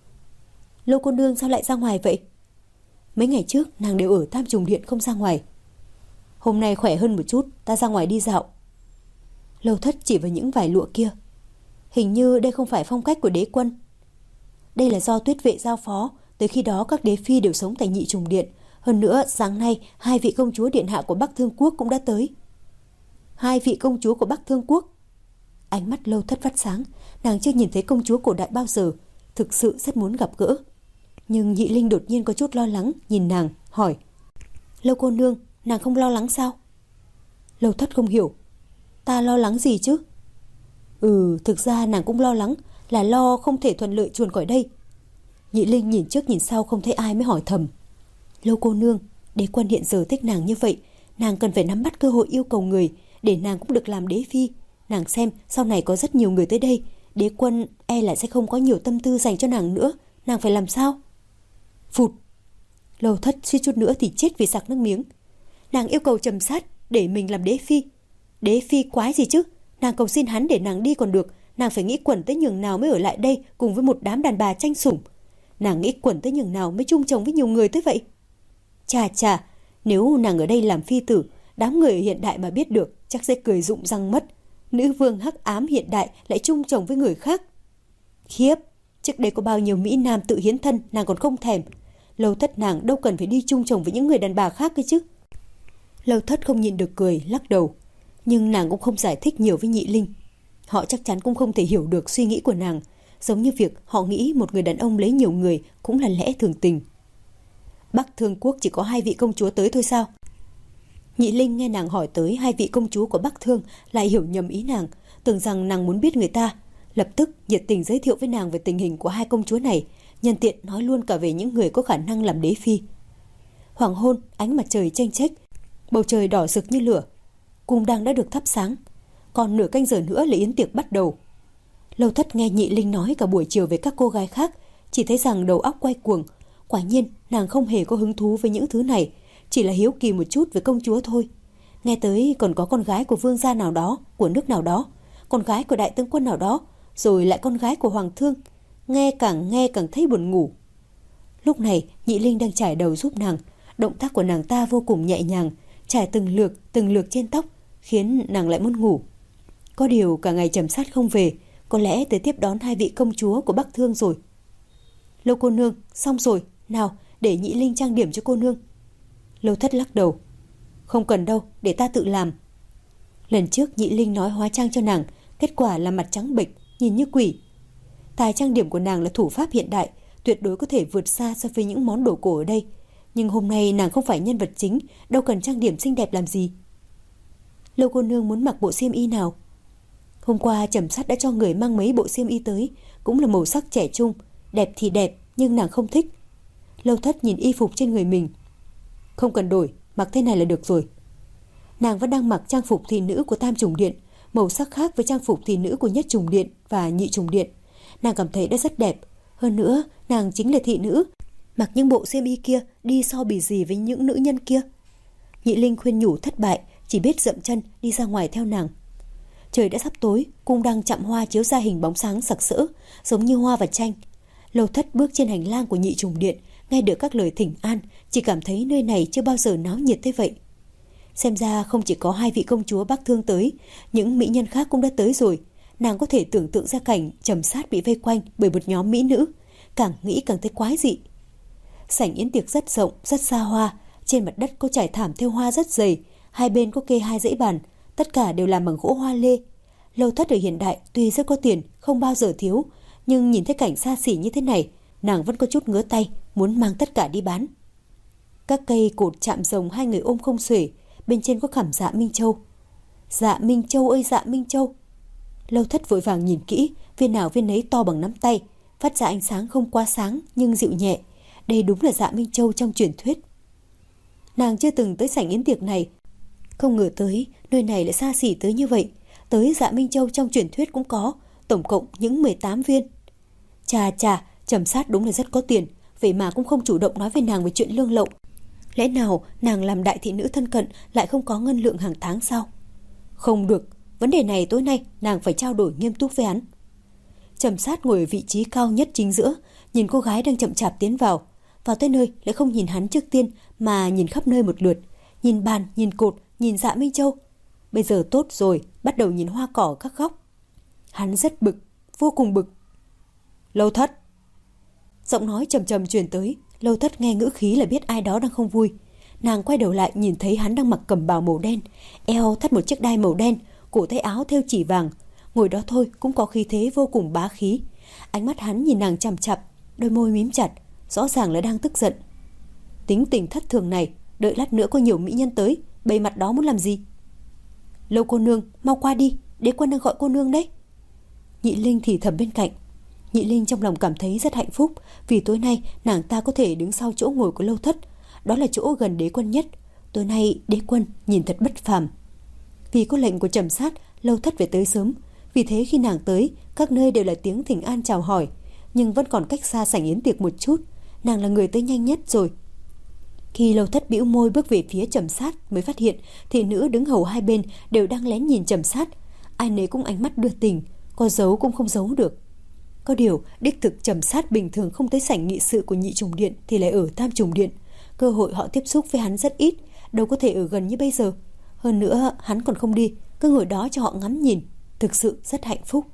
Lâu cô nương sao lại ra ngoài vậy? Mấy ngày trước nàng đều ở Tam Trùng Điện không ra ngoài. Hôm nay khỏe hơn một chút, ta ra ngoài đi dạo. Lâu Thất chỉ vào những vải lụa kia. Hình như đây không phải phong cách của đế quân. Đây là do Tuyết Vệ giao phó, tới khi đó các đế phi đều sống tại Nhị Trùng Điện. Hơn nữa, sáng nay hai vị công chúa điện hạ của Bắc Thương Quốc cũng đã tới. Hai vị công chúa của Bắc Thương Quốc? Ánh mắt Lâu Thất phát sáng, nàng chưa nhìn thấy công chúa cổ đại bao giờ, thực sự rất muốn gặp gỡ. Nhưng Nhị Linh đột nhiên có chút lo lắng, nhìn nàng, hỏi. Lâu cô nương, nàng không lo lắng sao? Lâu Thất không hiểu. Ta lo lắng gì chứ? Ừ, thực ra nàng cũng lo lắng, là lo không thể thuận lợi chuồn khỏi đây. Nhị Linh nhìn trước nhìn sau không thấy ai mới hỏi thầm. Lâu cô nương, đế quân hiện giờ thích nàng như vậy, nàng cần phải nắm bắt cơ hội yêu cầu người, để nàng cũng được làm đế phi. Nàng xem, sau này có rất nhiều người tới đây, đế quân e là sẽ không có nhiều tâm tư dành cho nàng nữa, nàng phải làm sao? Phụt! Lâu Thất suýt chút nữa thì chết vì sặc nước miếng. Nàng yêu cầu Trầm Sát để mình làm đế phi. Đế phi quái gì chứ? Nàng cầu xin hắn để nàng đi còn được, nàng phải nghĩ quẩn tới nhường nào mới ở lại đây cùng với một đám đàn bà tranh sủng. Nàng nghĩ quẩn tới nhường nào mới chung chồng với nhiều người tới vậy? Chà chà, nếu nàng ở đây làm phi tử, đám người ở hiện đại mà biết được chắc sẽ cười rụng răng mất. Nữ vương hắc ám hiện đại lại chung chồng với người khác. Khiếp, trước đây có bao nhiêu mỹ nam tự hiến thân nàng còn không thèm. Lâu Thất nàng đâu cần phải đi chung chồng với những người đàn bà khác cơ chứ. Lâu Thất không nhịn được cười, lắc đầu. Nhưng nàng cũng không giải thích nhiều với Nhị Linh. Họ chắc chắn cũng không thể hiểu được suy nghĩ của nàng, giống như việc họ nghĩ một người đàn ông lấy nhiều người cũng là lẽ thường tình. Bắc Thương Quốc chỉ có hai vị công chúa tới thôi sao? Nhị Linh nghe nàng hỏi tới hai vị công chúa của Bắc Thương lại hiểu nhầm ý nàng, tưởng rằng nàng muốn biết người ta, lập tức nhiệt tình giới thiệu với nàng về tình hình của hai công chúa này, nhân tiện nói luôn cả về những người có khả năng làm đế phi. Hoàng hôn, ánh mặt trời chênh chếch, bầu trời đỏ rực như lửa, cung đăng đã được thắp sáng, còn nửa canh giờ nữa là yến tiệc bắt đầu. Lâu Thất nghe Nhị Linh nói cả buổi chiều với các cô gái khác, chỉ thấy rằng đầu óc quay cuồng. Quả nhiên nàng không hề có hứng thú với những thứ này, chỉ là hiếu kỳ một chút với công chúa thôi. Nghe tới còn có con gái của vương gia nào đó, của nước nào đó, con gái của đại tướng quân nào đó, rồi lại con gái của hoàng thương. Nghe càng nghe càng thấy buồn ngủ. Lúc này Nhị Linh đang chải đầu giúp nàng, động tác của nàng ta vô cùng nhẹ nhàng, trải từng lượt từng lượt trên tóc, khiến nàng lại muốn ngủ. Có điều cả ngày Trầm Sát không về, có lẽ tới tiếp đón hai vị công chúa của Bắc Thương rồi. Lâu cô nương, xong rồi, nào để Nhị Linh trang điểm cho cô nương. Lâu Thất lắc đầu. Không cần đâu, để ta tự làm. Lần trước Nhị Linh nói hóa trang cho nàng, kết quả là mặt trắng bệch, nhìn như quỷ. Tài trang điểm của nàng là thủ pháp hiện đại, tuyệt đối có thể vượt xa so với những món đồ cổ ở đây. Nhưng hôm nay nàng không phải nhân vật chính, đâu cần trang điểm xinh đẹp làm gì. Lâu cô nương muốn mặc bộ xiêm y nào? Hôm qua Trầm Sát đã cho người mang mấy bộ xiêm y tới, cũng là màu sắc trẻ trung, đẹp thì đẹp, nhưng nàng không thích. Lâu Thất nhìn y phục trên người mình. Không cần đổi, mặc thế này là được rồi. Nàng vẫn đang mặc trang phục thị nữ của Tam Trùng Điện, màu sắc khác với trang phục thị nữ của Nhất Trùng Điện và Nhị Trùng Điện. Nàng cảm thấy đã rất đẹp. Hơn nữa, nàng chính là thị nữ, mặc những bộ xiêm y kia đi so bì gì với những nữ nhân kia. Nhị Linh khuyên nhủ thất bại, chỉ biết dậm chân đi ra ngoài theo nàng. Trời đã sắp tối, cung đăng chạm hoa chiếu ra hình bóng sáng sặc sỡ, giống như hoa và tranh. Lâu Thất bước trên hành lang của Nhị Trùng Điện, nghe được các lời thỉnh an, chỉ cảm thấy nơi này chưa bao giờ náo nhiệt thế vậy. Xem ra không chỉ có hai vị công chúa Bắc Thương tới, những mỹ nhân khác cũng đã tới rồi. Nàng có thể tưởng tượng ra cảnh Trầm Sát bị vây quanh bởi một nhóm mỹ nữ, càng nghĩ càng thấy quái dị. Sảnh yến tiệc rất rộng, rất xa hoa, trên mặt đất có trải thảm thêu hoa rất dày, hai bên có kê hai dãy bàn, tất cả đều làm bằng gỗ hoa lê. Lâu Thất ở hiện đại tuy rất có tiền, không bao giờ thiếu, nhưng nhìn thấy cảnh xa xỉ như thế này, nàng vẫn có chút ngứa tay, muốn mang tất cả đi bán. Các cây cột chạm rồng hai người ôm không xuể, bên trên có khảm Dạ Minh Châu. Dạ Minh Châu ơi Dạ Minh Châu! Lâu Thất vội vàng nhìn kỹ, viên nào viên nấy to bằng nắm tay, phát ra ánh sáng không quá sáng nhưng dịu nhẹ. Đây đúng là Dạ Minh Châu trong truyền thuyết. Nàng chưa từng tới sảnh yến tiệc này, không ngờ tới nơi này lại xa xỉ tới như vậy. Tới Dạ Minh Châu trong truyền thuyết cũng có, tổng cộng những mười tám viên. Chà chà, Trầm Sát đúng là rất có tiền, vậy mà cũng không chủ động nói với nàng về chuyện lương lậu. Lẽ nào nàng làm đại thị nữ thân cận lại không có ngân lượng hàng tháng sao? Không được, vấn đề này tối nay nàng phải trao đổi nghiêm túc với hắn. Trầm Sát ngồi ở vị trí cao nhất chính giữa, nhìn cô gái đang chậm chạp tiến vào. Vào tới nơi lại không nhìn hắn trước tiên mà nhìn khắp nơi một lượt, nhìn bàn, nhìn cột, nhìn Dạ Minh Châu. Bây giờ tốt rồi, bắt đầu nhìn hoa cỏ các góc. Hắn rất bực, vô cùng bực. Lâu Thất. Giọng nói trầm trầm truyền tới. Lâu Thất nghe ngữ khí là biết ai đó đang không vui. Nàng quay đầu lại nhìn thấy hắn đang mặc cẩm bào màu đen, eo thắt một chiếc đai màu đen, cổ tay áo thêu chỉ vàng. Ngồi đó thôi cũng có khí thế vô cùng bá khí. Ánh mắt hắn nhìn nàng chằm chằm, đôi môi mím chặt, rõ ràng là đang tức giận. Tính tình thất thường này, đợi lát nữa có nhiều mỹ nhân tới, bày mặt đó muốn làm gì? Lâu cô nương, mau qua đi, đế quân đang gọi cô nương đấy. Nhị Linh thì thầm bên cạnh. Nhị Linh trong lòng cảm thấy rất hạnh phúc, vì tối nay nàng ta có thể đứng sau chỗ ngồi của Lâu Thất, đó là chỗ gần đế quân nhất. Tối nay đế quân nhìn thật bất phàm. Vì có lệnh của Trầm Sát, Lâu Thất phải tới sớm, vì thế khi nàng tới, các nơi đều là tiếng thỉnh an chào hỏi, nhưng vẫn còn cách xa sảnh yến tiệc một chút. Nàng là người tới nhanh nhất rồi. Khi Lâu Thất bĩu môi bước về phía Trầm Sát mới phát hiện thị nữ đứng hầu hai bên đều đang lén nhìn Trầm Sát, ai nấy cũng ánh mắt đưa tình, có giấu cũng không giấu được. Có điều đích thực Trầm Sát bình thường không tới sảnh nghị sự của Nhị Trùng Điện thì lại ở Tam Trùng Điện, cơ hội họ tiếp xúc với hắn rất ít, đâu có thể ở gần như bây giờ. Hơn nữa hắn còn không đi, cứ ngồi đó cho họ ngắm nhìn, thực sự rất hạnh phúc.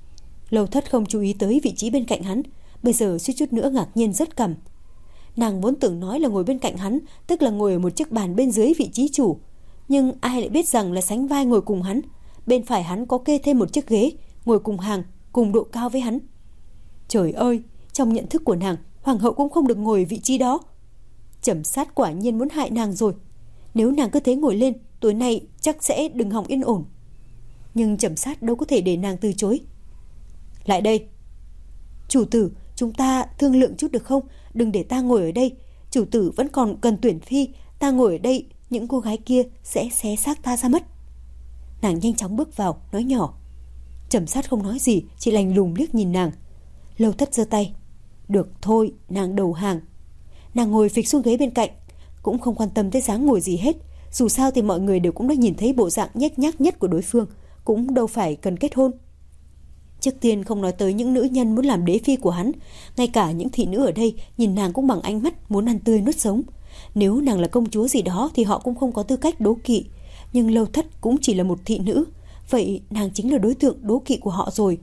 Lâu Thất không chú ý tới vị trí bên cạnh hắn, bây giờ suýt chút nữa ngạc nhiên rớt cằm. Nàng vốn tưởng nói là ngồi bên cạnh hắn, tức là ngồi ở một chiếc bàn bên dưới vị trí chủ, nhưng ai lại biết rằng là sánh vai ngồi cùng hắn. Bên phải hắn có kê thêm một chiếc ghế, ngồi cùng hàng, cùng độ cao với hắn. Trời ơi, trong nhận thức của nàng, hoàng hậu cũng không được ngồi ở vị trí đó. Trầm Sát quả nhiên muốn hại nàng rồi. Nếu nàng cứ thế ngồi lên, tối nay chắc sẽ đừng hòng yên ổn. Nhưng Trầm Sát đâu có thể để nàng từ chối. Lại đây. Chủ tử, chúng ta thương lượng chút được không? Đừng để ta ngồi ở đây. Chủ tử vẫn còn cần tuyển phi, ta ngồi ở đây, những cô gái kia sẽ xé xác ta ra mất. Nàng nhanh chóng bước vào, nói nhỏ. Trầm Sát không nói gì, chỉ lạnh lùng liếc nhìn nàng. Lâu Thất giơ tay. Được thôi, nàng đầu hàng. Nàng ngồi phịch xuống ghế bên cạnh, cũng không quan tâm tới dáng ngồi gì hết. Dù sao thì mọi người đều cũng đã nhìn thấy bộ dạng nhếch nhác nhất của đối phương, cũng đâu phải cần kết hôn. Trước tiên không nói tới những nữ nhân muốn làm đế phi của hắn, ngay cả những thị nữ ở đây nhìn nàng cũng bằng ánh mắt muốn ăn tươi nuốt sống. Nếu nàng là công chúa gì đó thì họ cũng không có tư cách đố kỵ, nhưng Lâu Thất cũng chỉ là một thị nữ, vậy nàng chính là đối tượng đố kỵ của họ rồi.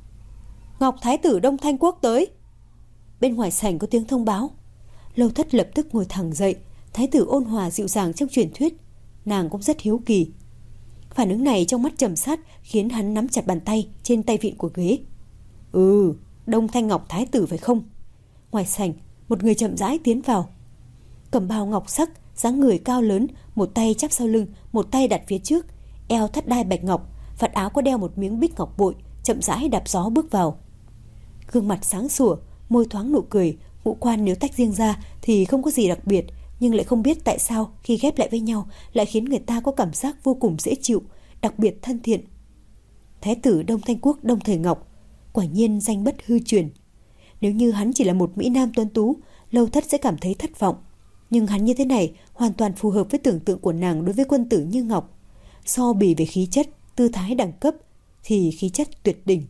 Ngọc Thái tử Đông Thanh Quốc tới. Bên ngoài sảnh có tiếng thông báo. Lâu Thất lập tức ngồi thẳng dậy. Thái tử ôn hòa dịu dàng trong truyền thuyết, nàng cũng rất hiếu kỳ. Phản ứng này trong mắt Trầm Sát khiến hắn nắm chặt bàn tay trên tay vịn của ghế. Ừ, Đông Thanh Ngọc Thái tử phải không? Ngoài sảnh, một người chậm rãi tiến vào. Cẩm bào ngọc sắc, dáng người cao lớn, một tay chắp sau lưng, một tay đặt phía trước, eo thắt đai bạch ngọc, vạt áo có đeo một miếng bích ngọc bội, chậm rãi đạp gió bước vào. Gương mặt sáng sủa, môi thoáng nụ cười, ngũ quan nếu tách riêng ra thì không có gì đặc biệt, nhưng lại không biết tại sao khi ghép lại với nhau lại khiến người ta có cảm giác vô cùng dễ chịu, đặc biệt thân thiện. Thái tử Đông Thanh Quốc Đông Thời Ngọc, quả nhiên danh bất hư truyền. Nếu như hắn chỉ là một mỹ nam tuấn tú, Lâu Thất sẽ cảm thấy thất vọng. Nhưng hắn như thế này hoàn toàn phù hợp với tưởng tượng của nàng đối với quân tử như Ngọc. So bì về khí chất, tư thái đẳng cấp thì khí chất tuyệt đỉnh.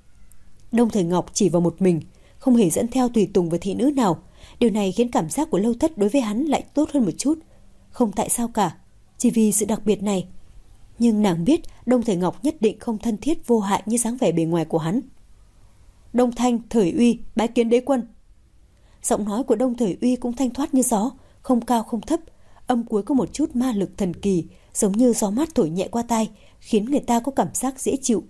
Đông Thời Ngọc chỉ vào một mình, không hề dẫn theo tùy tùng và thị nữ nào. Điều này khiến cảm giác của Lâu Thất đối với hắn lại tốt hơn một chút. Không tại sao cả, chỉ vì sự đặc biệt này. Nhưng nàng biết Đông Thời Ngọc nhất định không thân thiết vô hại như dáng vẻ bề ngoài của hắn. Đông Thanh Thời Uy bái kiến đế quân. Giọng nói của Đông Thời Uy cũng thanh thoát như gió, không cao không thấp, âm cuối có một chút ma lực thần kỳ, giống như gió mát thổi nhẹ qua tai, khiến người ta có cảm giác dễ chịu.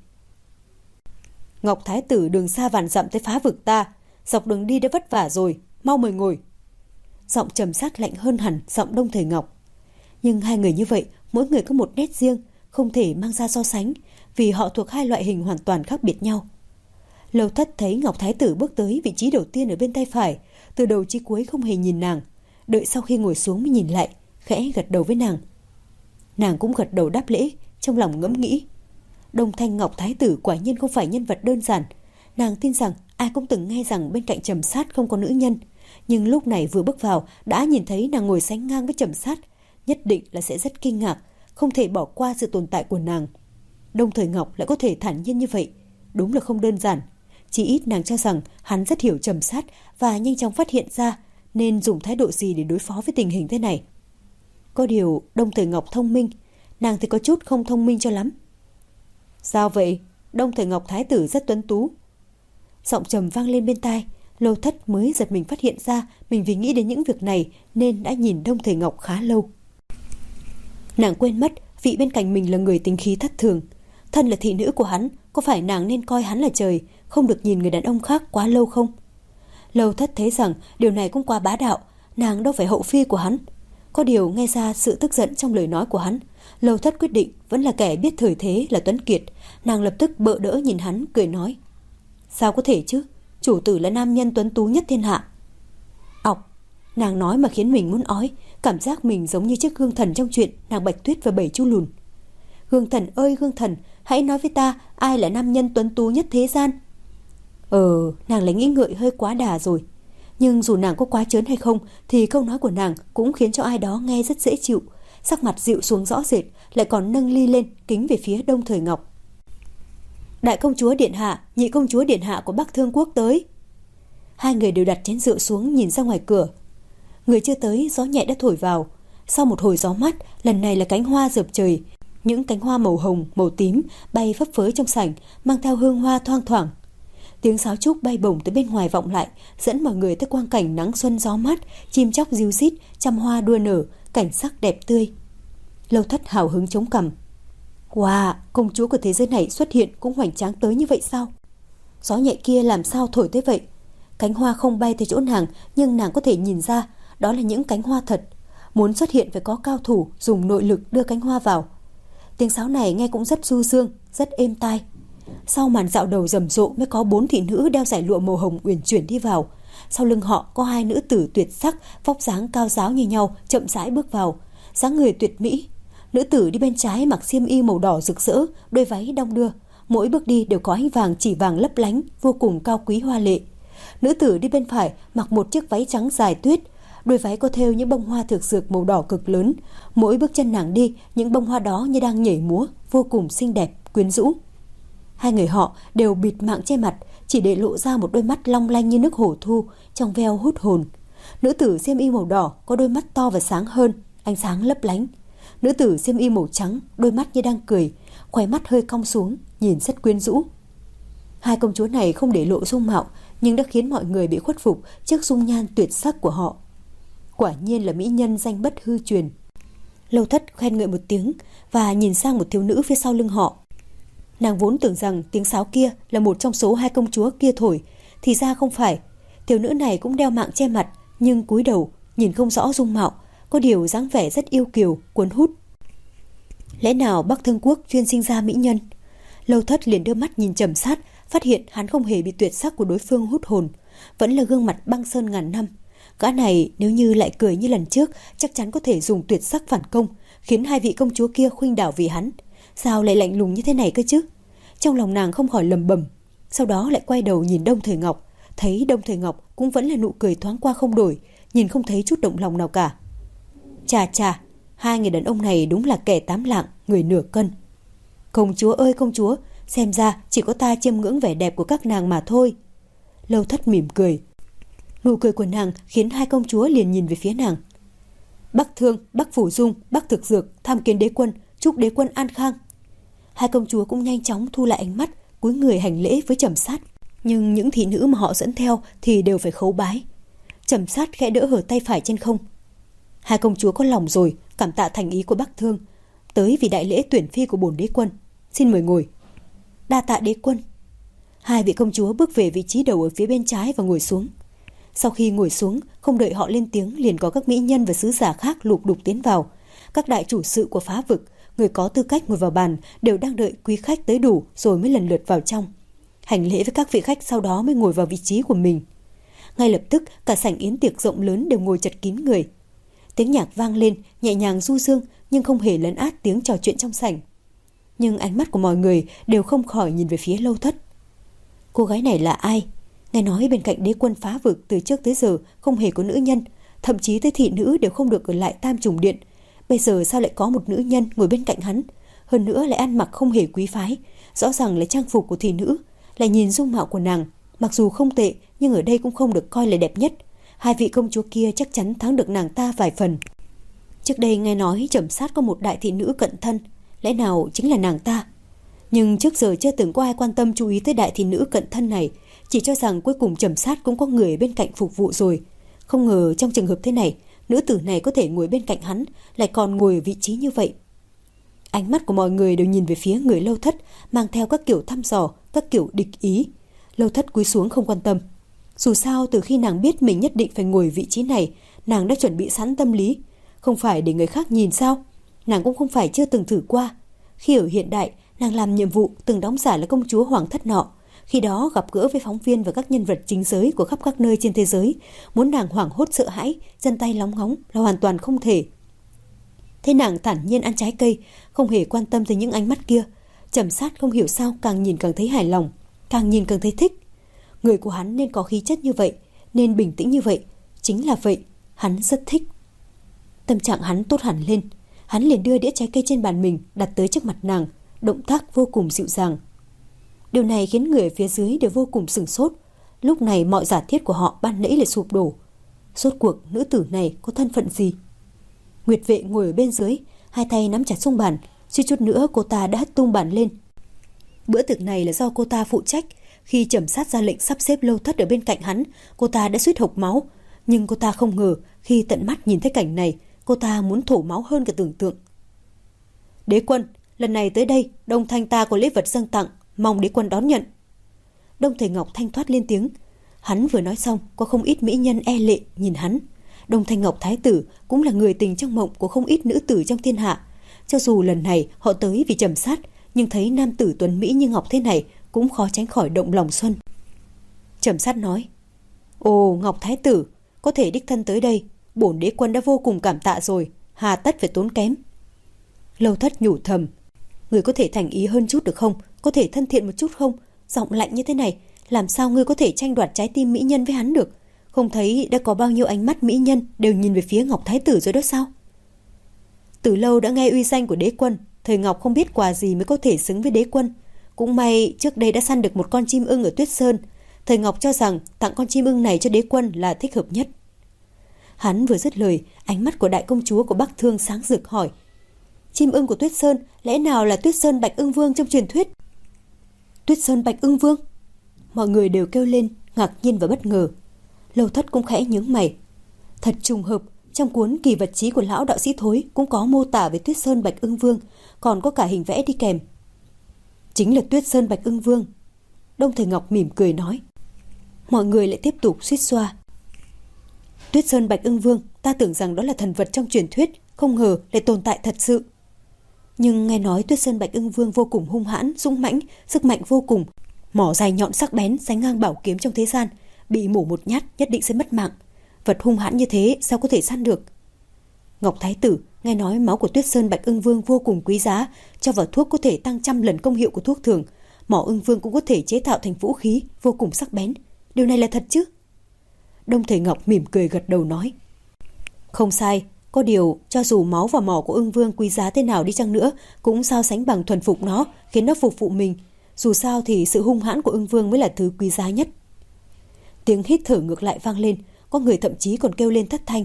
Ngọc Thái tử đường xa vạn dặm tới phá vực ta, dọc đường đi đã vất vả rồi, mau mời ngồi. Giọng Trầm Sát lạnh hơn hẳn giọng Đông Thời Ngọc. Nhưng hai người như vậy, mỗi người có một nét riêng, không thể mang ra so sánh, vì họ thuộc hai loại hình hoàn toàn khác biệt nhau. Lâu Thất thấy Ngọc Thái tử bước tới vị trí đầu tiên ở bên tay phải, từ đầu chí cuối không hề nhìn nàng, đợi sau khi ngồi xuống mới nhìn lại, khẽ gật đầu với nàng. Nàng cũng gật đầu đáp lễ, trong lòng ngẫm nghĩ. Đông Thanh Ngọc Thái tử quả nhiên không phải nhân vật đơn giản. Nàng tin rằng ai cũng từng nghe rằng bên cạnh Trầm Sát không có nữ nhân, nhưng lúc này vừa bước vào đã nhìn thấy nàng ngồi sánh ngang với Trầm Sát, nhất định là sẽ rất kinh ngạc, không thể bỏ qua sự tồn tại của nàng. Đông Thời Ngọc lại có thể thản nhiên như vậy, đúng là không đơn giản. Chỉ ít nàng cho rằng hắn rất hiểu Trầm Sát và nhanh chóng phát hiện ra nên dùng thái độ gì để đối phó với tình hình thế này. Có điều Đông Thời Ngọc thông minh, nàng thì có chút không thông minh cho lắm. Sao vậy? Đông Thời Ngọc Thái tử rất tuấn tú. Giọng trầm vang lên bên tai, Lâu Thất mới giật mình phát hiện ra mình vì nghĩ đến những việc này nên đã nhìn Đông Thời Ngọc khá lâu. Nàng quên mất vị bên cạnh mình là người tính khí thất thường. Thân là thị nữ của hắn, có phải nàng nên coi hắn là trời, không được nhìn người đàn ông khác quá lâu không? Lâu Thất thấy rằng điều này cũng quá bá đạo, nàng đâu phải hậu phi của hắn. Có điều nghe ra sự tức giận trong lời nói của hắn, Lâu Thất quyết định vẫn là kẻ biết thời thế là Tuấn Kiệt. Nàng lập tức bợ đỡ nhìn hắn cười nói: Sao có thể chứ, chủ tử là nam nhân tuấn tú nhất thiên hạ. Ọc, nàng nói mà khiến mình muốn ói, cảm giác mình giống như chiếc gương thần trong chuyện nàng Bạch Tuyết và Bảy Chu Lùn. Gương thần ơi gương thần, hãy nói với ta ai là nam nhân tuấn tú nhất thế gian. Ờ, nàng lấy nghĩ ngợi hơi quá đà rồi. Nhưng dù nàng có quá trớn hay không thì câu nói của nàng cũng khiến cho ai đó nghe rất dễ chịu. Sắc mặt dịu xuống rõ rệt, lại còn nâng ly lên kính về phía Đông Thời Ngọc. Đại công chúa điện hạ, nhị công chúa điện hạ của Bắc Thương Quốc tới. Hai người đều đặt chén rượu xuống nhìn ra ngoài cửa. Người chưa tới, gió nhẹ đã thổi vào. Sau một hồi gió mát, lần này là cánh hoa dợp trời. Những cánh hoa màu hồng, màu tím bay phấp phới trong sảnh, mang theo hương hoa thoang thoảng. Tiếng sáo trúc bay bổng tới bên ngoài vọng lại, dẫn mọi người tới quang cảnh nắng xuân gió mát, chim chóc ríu rít, trăm hoa đua nở, cảnh sắc đẹp tươi. Lâu Thất hào hứng chống cằm. Wow, công chúa của thế giới này xuất hiện cũng hoành tráng tới như vậy sao? Gió nhẹ kia làm sao thổi tới vậy? Cánh hoa không bay tới chỗ nàng, nhưng nàng có thể nhìn ra đó là những cánh hoa thật. Muốn xuất hiện phải có cao thủ dùng nội lực đưa cánh hoa vào. Tiếng sáo này nghe cũng rất du dương, rất êm tai. Sau màn dạo đầu rầm rộ mới có bốn thị nữ đeo dải lụa màu hồng uyển chuyển đi vào. Sau lưng họ có hai nữ tử tuyệt sắc, vóc dáng cao ráo như nhau, chậm rãi bước vào, dáng người tuyệt mỹ. Nữ tử đi bên trái mặc xiêm y màu đỏ rực rỡ, đôi váy đong đưa, mỗi bước đi đều có ánh vàng chỉ vàng lấp lánh, vô cùng cao quý hoa lệ. Nữ tử đi bên phải mặc một chiếc váy trắng dài tuyết, đôi váy có thêu những bông hoa thực dược màu đỏ cực lớn, mỗi bước chân nàng đi, những bông hoa đó như đang nhảy múa, vô cùng xinh đẹp, quyến rũ. Hai người họ đều bịt mạng che mặt, chỉ để lộ ra một đôi mắt long lanh như nước hồ thu, trong veo hút hồn. Nữ tử xiêm y màu đỏ có đôi mắt to và sáng hơn, ánh sáng lấp lánh. Nữ tử xiêm y màu trắng, đôi mắt như đang cười, khóe mắt hơi cong xuống, nhìn rất quyến rũ. Hai công chúa này không để lộ dung mạo, nhưng đã khiến mọi người bị khuất phục trước dung nhan tuyệt sắc của họ. Quả nhiên là mỹ nhân danh bất hư truyền. Lâu Thất khen ngợi một tiếng và nhìn sang một thiếu nữ phía sau lưng họ. Nàng vốn tưởng rằng tiếng sáo kia là một trong số hai công chúa kia thổi, thì ra không phải. Thiếu nữ này cũng đeo mạng che mặt, nhưng cúi đầu, nhìn không rõ dung mạo, có điều dáng vẻ rất yêu kiều, cuốn hút. Lẽ nào Bắc Thương Quốc chuyên sinh ra mỹ nhân? Lâu Thất liền đưa mắt nhìn Trầm Sát, phát hiện hắn không hề bị tuyệt sắc của đối phương hút hồn, vẫn là gương mặt băng sơn ngàn năm. Gã này nếu như lại cười như lần trước, chắc chắn có thể dùng tuyệt sắc phản công, khiến hai vị công chúa kia khuynh đảo vì hắn. Sao lại lạnh lùng như thế này cơ chứ? Trong lòng nàng không khỏi lầm bầm, sau đó lại quay đầu nhìn Đông Thời Ngọc, thấy Đông Thời Ngọc cũng vẫn là nụ cười thoáng qua không đổi, nhìn không thấy chút động lòng nào cả. Chà chà, hai người đàn ông này đúng là kẻ tám lạng, người nửa cân. Công chúa ơi công chúa, xem ra chỉ có ta chiêm ngưỡng vẻ đẹp của các nàng mà thôi. Lâu Thất mỉm cười. Nụ cười của nàng khiến hai công chúa liền nhìn về phía nàng. Bắc Thương, Bắc Phủ Dung, Bắc Thực Dược tham kiến đế quân, chúc đế quân an khang. Hai công chúa cũng nhanh chóng thu lại ánh mắt, cúi người hành lễ với Trầm Sát. Nhưng những thị nữ mà họ dẫn theo thì đều phải khấu bái. Trầm Sát khẽ đỡ hở tay phải trên không. Hai công chúa có lòng rồi, cảm tạ thành ý của Bắc Thương, tới vì đại lễ tuyển phi của bổn đế quân, xin mời ngồi. Đa tạ đế quân. Hai vị công chúa bước về vị trí đầu ở phía bên trái và ngồi xuống. Sau khi ngồi xuống, không đợi họ lên tiếng, liền có các mỹ nhân và sứ giả khác lục đục tiến vào. Các đại chủ sự của phá vực, người có tư cách ngồi vào bàn, đều đang đợi quý khách tới đủ rồi mới lần lượt vào trong. hành lễ với các vị khách, sau đó mới ngồi vào vị trí của mình. Ngay lập tức cả sảnh yến tiệc rộng lớn đều ngồi chật kín người. Tiếng nhạc vang lên nhẹ nhàng du dương nhưng không hề lấn át tiếng trò chuyện trong sảnh. Nhưng ánh mắt của mọi người đều không khỏi nhìn về phía Lâu Thất. Cô gái này là ai? Nghe nói bên cạnh đế quân phá vực từ trước tới giờ không hề có nữ nhân, thậm chí tới thị nữ đều không được ở lại Tam Trùng Điện. Bây giờ sao lại có một nữ nhân ngồi bên cạnh hắn? Hơn nữa lại ăn mặc không hề quý phái, rõ ràng là trang phục của thị nữ. Lại nhìn dung mạo của nàng, mặc dù không tệ nhưng ở đây cũng không được coi là đẹp nhất. Hai vị công chúa kia chắc chắn thắng được nàng ta vài phần. Trước đây nghe nói Trầm Sát có một đại thị nữ cận thân, lẽ nào chính là nàng ta? Nhưng trước giờ chưa từng có ai quan tâm chú ý tới đại thị nữ cận thân này, chỉ cho rằng cuối cùng Trầm Sát cũng có người bên cạnh phục vụ rồi. Không ngờ trong trường hợp thế này, nữ tử này có thể ngồi bên cạnh hắn, lại còn ngồi ở vị trí như vậy. Ánh mắt của mọi người đều nhìn về phía người Lâu Thất, mang theo các kiểu thăm dò, các kiểu địch ý. Lâu Thất cúi xuống không quan tâm. Dù sao từ khi nàng biết mình nhất định phải ngồi vị trí này, nàng đã chuẩn bị sẵn tâm lý. Không phải để người khác nhìn sao? Nàng cũng không phải chưa từng thử qua. Khi ở hiện đại, nàng làm nhiệm vụ từng đóng giả là công chúa Hoàng Thất nọ. Khi đó gặp gỡ với phóng viên và các nhân vật chính giới của khắp các nơi trên thế giới, muốn nàng hoảng hốt sợ hãi, chân tay lóng ngóng là hoàn toàn không thể. Thế nàng thản nhiên ăn trái cây, không hề quan tâm tới những ánh mắt kia. Trầm Sát không hiểu sao càng nhìn càng thấy hài lòng, càng nhìn càng thấy thích. Người của hắn nên có khí chất như vậy, nên bình tĩnh như vậy. Chính là vậy, hắn rất thích. Tâm trạng hắn tốt hẳn lên. Hắn liền đưa đĩa trái cây trên bàn mình đặt tới trước mặt nàng, động tác vô cùng dịu dàng. Điều này khiến người ở phía dưới đều vô cùng sửng sốt. Lúc này mọi giả thiết của họ ban nãy lại sụp đổ. Rốt cuộc nữ tử này có thân phận gì? Nguyệt Vệ ngồi ở bên dưới, hai tay nắm chặt xung bàn, suýt chút nữa cô ta đã hất tung bàn lên. Bữa tiệc này là do cô ta phụ trách. Khi Trầm Sát ra lệnh sắp xếp Lâu Thất ở bên cạnh hắn, cô ta đã suýt hộc máu. Nhưng cô ta không ngờ khi tận mắt nhìn thấy cảnh này, cô ta muốn thổ máu hơn cả tưởng tượng. Đế quân, lần này tới đây, Đông Thanh ta có lễ vật dâng tặng, mong đế quân đón nhận. Đông Thời Ngọc thanh thoát lên tiếng. Hắn vừa nói xong, có không ít mỹ nhân e lệ nhìn hắn. Đông Thanh Ngọc thái tử cũng là người tình trong mộng của không ít nữ tử trong thiên hạ. Cho dù lần này họ tới vì Trầm Sát, nhưng thấy nam tử tuấn mỹ như ngọc thế này cũng khó tránh khỏi động lòng xuân. Trầm Sát nói: Ồ, Ngọc thái tử, có thể đích thân tới đây, bổn đế quân đã vô cùng cảm tạ rồi, hà tất phải tốn kém. Lâu Thất nhủ thầm: Người có thể thành ý hơn chút được không? Có thể thân thiện một chút không? Giọng lạnh như thế này, làm sao ngươi có thể tranh đoạt trái tim mỹ nhân với hắn được? Không thấy đã có bao nhiêu ánh mắt mỹ nhân đều nhìn về phía Ngọc thái tử rồi đó sao? Từ lâu đã nghe uy danh của đế quân, Thời Ngọc không biết quà gì mới có thể xứng với đế quân. Cũng may trước đây đã săn được một con chim ưng ở Tuyết Sơn. Thời Ngọc cho rằng tặng con chim ưng này cho đế quân là thích hợp nhất. Hắn vừa dứt lời, ánh mắt của đại công chúa của Bắc Thương sáng rực hỏi: Chim ưng của Tuyết Sơn lẽ nào là Tuyết Sơn Bạch Ưng Vương trong truyền thuyết? Tuyết Sơn Bạch Ưng Vương? Mọi người đều kêu lên, ngạc nhiên và bất ngờ. Lâu Thất cũng khẽ nhướng mày. Thật trùng hợp, trong cuốn Kỳ vật chí của lão đạo sĩ Thối cũng có mô tả về Tuyết Sơn Bạch Ưng Vương, còn có cả hình vẽ đi kèm. Chính là Tuyết Sơn Bạch Ưng Vương. Đông Thời Ngọc mỉm cười nói. Mọi người lại tiếp tục suýt xoa. Tuyết Sơn Bạch Ưng Vương, ta tưởng rằng đó là thần vật trong truyền thuyết, không ngờ lại tồn tại thật sự. Nhưng nghe nói Tuyết Sơn Bạch Ưng Vương vô cùng hung hãn, dũng mãnh, sức mạnh vô cùng, mỏ dài nhọn sắc bén sánh ngang bảo kiếm trong thế gian, bị mổ một nhát nhất định sẽ mất mạng. Vật hung hãn như thế sao có thể săn được? Ngọc thái tử, nghe nói máu của Tuyết Sơn Bạch Ưng Vương vô cùng quý giá, cho vào thuốc có thể tăng trăm lần công hiệu của thuốc thường. Mỏ ưng vương cũng có thể chế tạo thành vũ khí vô cùng sắc bén. Điều này là thật chứ? Đông Thời Ngọc mỉm cười gật đầu nói. Không sai, có điều cho dù máu và mỏ của ưng vương quý giá thế nào đi chăng nữa cũng sao sánh bằng thuần phục nó, khiến nó phục vụ mình. Dù sao thì sự hung hãn của ưng vương mới là thứ quý giá nhất. Tiếng hít thở ngược lại vang lên, có người thậm chí còn kêu lên thất thanh.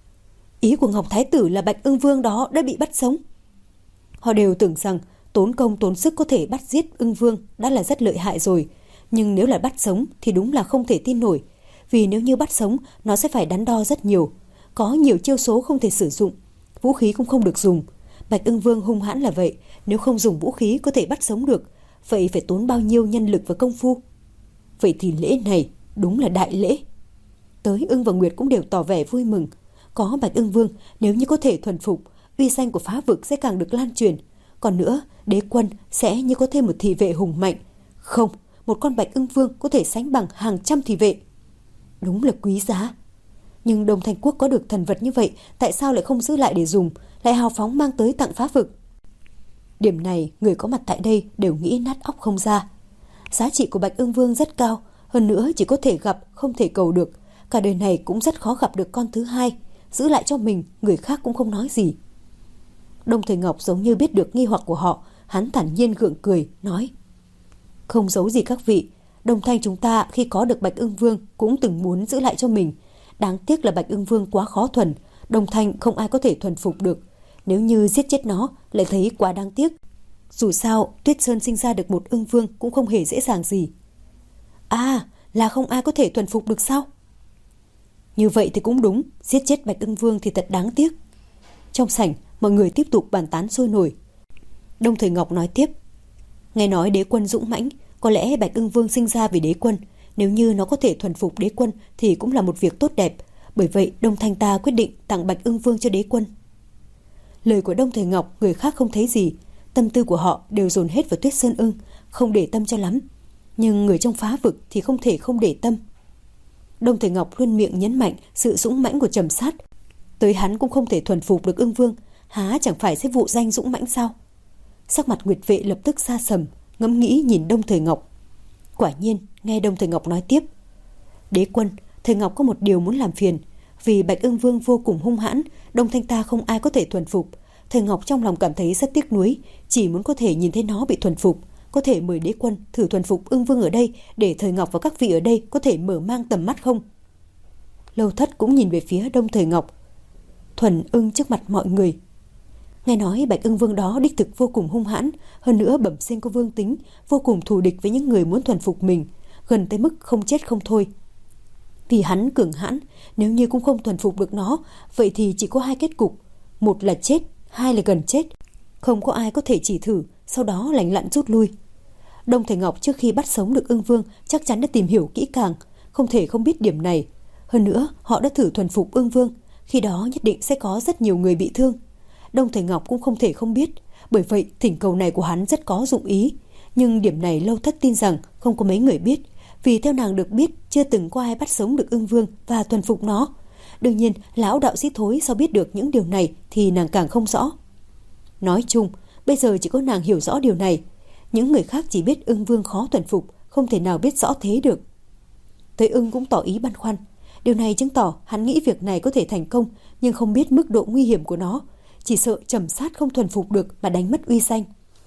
Ý của Ngọc thái tử là Bạch Ưng Vương đó đã bị bắt sống. Họ đều tưởng rằng tốn công tốn sức có thể bắt giết ưng vương đã là rất lợi hại rồi, nhưng nếu là bắt sống thì đúng là không thể tin nổi. Vì nếu như bắt sống, nó sẽ phải đắn đo rất nhiều, có nhiều chiêu số không thể sử dụng, vũ khí cũng không được dùng. Bạch Ưng Vương hung hãn là vậy, nếu không dùng vũ khí có thể bắt sống được, vậy phải tốn bao nhiêu nhân lực và công phu? Vậy thì lễ này đúng là đại lễ. Tới Ưng và Nguyệt cũng đều tỏ vẻ vui mừng. Có Bạch Ưng Vương, nếu như có thể thuần phục, uy danh của phá vực sẽ càng được lan truyền. Còn nữa, đế quân sẽ như có thêm một thị vệ hùng mạnh. Không, một con bạch ưng vương có thể sánh bằng hàng trăm thị vệ. Đúng là quý giá. Nhưng Đông Thanh Quốc có được thần vật như vậy, tại sao lại không giữ lại để dùng, lại hào phóng mang tới tặng Phá Vực? Điểm này, người có mặt tại đây đều nghĩ nát óc không ra. Giá trị của bạch ưng vương rất cao, hơn nữa chỉ có thể gặp, không thể cầu được. Cả đời này cũng rất khó gặp được con thứ hai, giữ lại cho mình, người khác cũng không nói gì. Đông Thời Ngọc giống như biết được nghi hoặc của họ, hắn thản nhiên gượng cười, nói: Không giấu gì các vị, Đông Thanh chúng ta khi có được bạch ưng vương cũng từng muốn giữ lại cho mình. Đáng tiếc là bạch ưng vương quá khó thuần, Đông Thanh không ai có thể thuần phục được. Nếu như giết chết nó lại thấy quá đáng tiếc. Dù sao Tuyết Sơn sinh ra được một ưng vương cũng không hề dễ dàng gì. À, là không ai có thể thuần phục được sao? Như vậy thì cũng đúng, giết chết bạch ưng vương thì thật đáng tiếc. Trong sảnh, mọi người tiếp tục bàn tán sôi nổi. Đông Thời Ngọc nói tiếp: Nghe nói đế quân dũng mãnh, có lẽ bạch ưng vương sinh ra vì đế quân. Nếu như nó có thể thuần phục đế quân thì cũng là một việc tốt đẹp. Bởi vậy Đông Thanh ta quyết định tặng bạch ưng vương cho đế quân. Lời của Đông Thời Ngọc người khác không thấy gì, tâm tư của họ đều dồn hết vào Tuyết Sơn ưng, không để tâm cho lắm. Nhưng người trong Phá Vực thì không thể không để tâm. Đông Thời Ngọc luôn miệng nhấn mạnh sự dũng mãnh của Trầm Sát. Tới hắn cũng không thể thuần phục được ưng vương, há chẳng phải sẽ vụ danh dũng mãnh sao? Sắc mặt Nguyệt Vệ lập tức sa sầm, ngẫm nghĩ nhìn Đông Thời Ngọc. Quả nhiên, nghe Đông Thời Ngọc nói tiếp: Đế quân, Thời Ngọc có một điều muốn làm phiền. Vì bạch ưng vương vô cùng hung hãn, Đông Thanh ta không ai có thể thuần phục. Thời Ngọc trong lòng cảm thấy rất tiếc nuối, chỉ muốn có thể nhìn thấy nó bị thuần phục. Có thể mời đế quân thử thuần phục ưng vương ở đây, để Thời Ngọc và các vị ở đây có thể mở mang tầm mắt không? Lâu Thất cũng nhìn về phía Đông Thời Ngọc. Thuần ưng trước mặt mọi người. Nghe nói bạch ưng vương đó đích thực vô cùng hung hãn, hơn nữa bẩm sinh có vương tính, vô cùng thù địch với những người muốn thuần phục mình, gần tới mức không chết không thôi. Vì hắn cường hãn, nếu như cũng không thuần phục được nó, vậy thì chỉ có hai kết cục: một là chết, hai là gần chết. Không có ai có thể chỉ thử, sau đó lành lặn rút lui. Đông Thời Ngọc trước khi bắt sống được ưng vương chắc chắn đã tìm hiểu kỹ càng, không thể không biết điểm này. Hơn nữa họ đã thử thuần phục ưng vương, khi đó nhất định sẽ có rất nhiều người bị thương. Đông Thời Ngọc cũng không thể không biết, bởi vậy thỉnh cầu này của hắn rất có dụng ý. Nhưng điểm này Lâu Thất tin rằng không có mấy người biết, vì theo nàng được biết chưa từng có ai bắt sống được ưng vương và thuần phục nó. Đương nhiên lão đạo sĩ Thối sao biết được những điều này thì nàng càng không rõ. Nói chung bây giờ chỉ có nàng hiểu rõ điều này, những người khác chỉ biết ưng vương khó thuần phục, không thể nào biết rõ thế được. Tới ưng cũng tỏ ý băn khoăn, điều này chứng tỏ hắn nghĩ việc này có thể thành công, nhưng không biết mức độ nguy hiểm của nó, chỉ sợ Trầm Sát không thuần phục được mà đánh mất uy danh.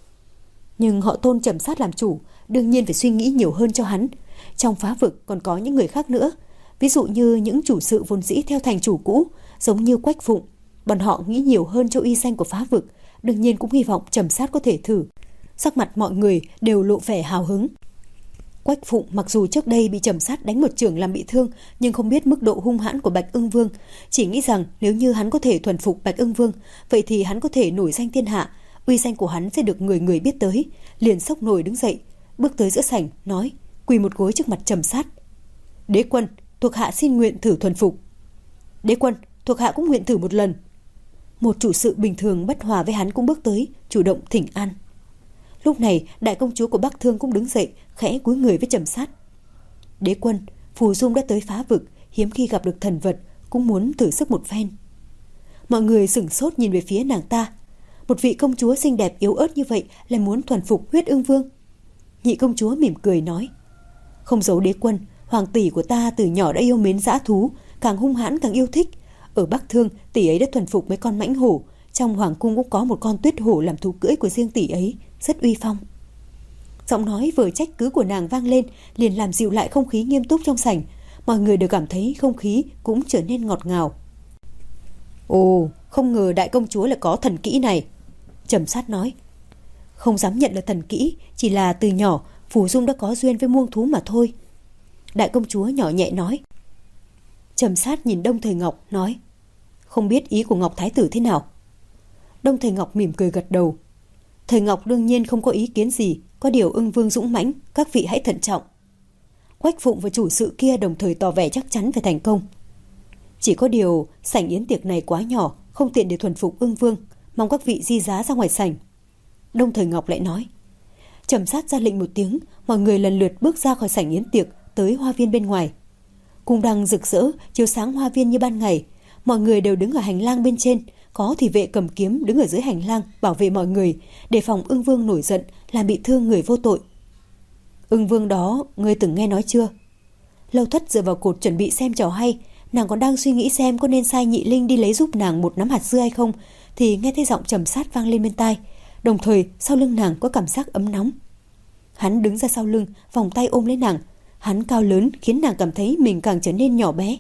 Nhưng họ tôn Trầm Sát làm chủ, đương nhiên phải suy nghĩ nhiều hơn cho hắn. Trong Phá Vực còn có những người khác nữa, ví dụ như những chủ sự vốn dĩ theo thành chủ cũ, giống như Quách Phụng. Bọn họ nghĩ nhiều hơn cho uy danh của Phá Vực, đương nhiên cũng hy vọng Trầm Sát có thể thử. Sắc mặt mọi người đều lộ vẻ hào hứng. Quách Phụng mặc dù trước đây bị Trầm Sát đánh một chưởng làm bị thương, nhưng không biết mức độ hung hãn của Bạch Ưng Vương, chỉ nghĩ rằng nếu như hắn có thể thuần phục Bạch Ưng Vương, vậy thì hắn có thể nổi danh thiên hạ, uy danh của hắn sẽ được người người biết tới. Liền sốc nổi đứng dậy, bước tới giữa sảnh, nói, quỳ một gối trước mặt Trầm Sát: Đế quân, thuộc hạ xin nguyện thử thuần phục. Đế quân, thuộc hạ cũng nguyện thử một lần. Một chủ sự bình thường bất hòa với hắn cũng bước tới, chủ động thỉnh an. Lúc này đại công chúa của Bắc Thương cũng đứng dậy, khẽ cúi người với Trầm Sát: Đế quân, Phù Dung đã tới Phá Vực, hiếm khi gặp được thần vật, cũng muốn thử sức một phen. Mọi người sửng sốt nhìn về phía nàng ta. Một vị công chúa xinh đẹp yếu ớt như vậy lại muốn thuần phục Huyết Ưng Vương. Nhị công chúa mỉm cười nói: Không giấu đế quân, hoàng tỷ của ta từ nhỏ đã yêu mến dã thú, càng hung hãn càng yêu thích. Ở Bắc Thương, tỷ ấy đã thuần phục mấy con mãnh hổ, trong hoàng cung cũng có một con tuyết hổ làm thú cưỡi của riêng tỷ ấy, rất uy phong. Giọng nói vừa trách cứ của nàng vang lên, liền làm dịu lại không khí nghiêm túc trong sảnh. Mọi người đều cảm thấy không khí cũng trở nên ngọt ngào. Ồ, không ngờ đại công chúa lại có thần kỹ này. Trầm Sát nói: Không dám nhận là thần kỹ, chỉ là từ nhỏ Phù Dung đã có duyên với muông thú mà thôi. Đại công chúa nhỏ nhẹ nói. Trầm Sát nhìn Đông Thời Ngọc nói: Không biết ý của Ngọc Thái tử thế nào? Đông Thời Ngọc mỉm cười gật đầu. Thời Ngọc đương nhiên không có ý kiến gì, có điều Ưng Vương dũng mãnh, các vị hãy thận trọng. Quách Phụng và chủ sự kia đồng thời tỏ vẻ chắc chắn phải thành công. Chỉ có điều sảnh yến tiệc này quá nhỏ, không tiện để thuần phục Ưng Vương, mong các vị di giá ra ngoài sảnh. Đông Thời Ngọc lại nói: Trầm Sát ra lệnh một tiếng, mọi người lần lượt bước ra khỏi sảnh yến tiệc tới hoa viên bên ngoài. Cung đăng rực rỡ chiếu sáng hoa viên như ban ngày. Mọi người đều đứng ở hành lang bên trên, có thị vệ cầm kiếm đứng ở dưới hành lang bảo vệ mọi người, đề phòng Ưng Vương nổi giận làm bị thương người vô tội. Ưng Vương đó, ngươi từng nghe nói chưa? Lâu Thất dựa vào cột chuẩn bị xem trò hay, nàng còn đang suy nghĩ xem có nên sai Nhị Linh đi lấy giúp nàng một nắm hạt dưa hay không, thì nghe thấy giọng Trầm Sát vang lên bên tai, đồng thời sau lưng nàng có cảm giác ấm nóng. Hắn đứng ra sau lưng, vòng tay ôm lấy nàng. Hắn cao lớn khiến nàng cảm thấy mình càng trở nên nhỏ bé.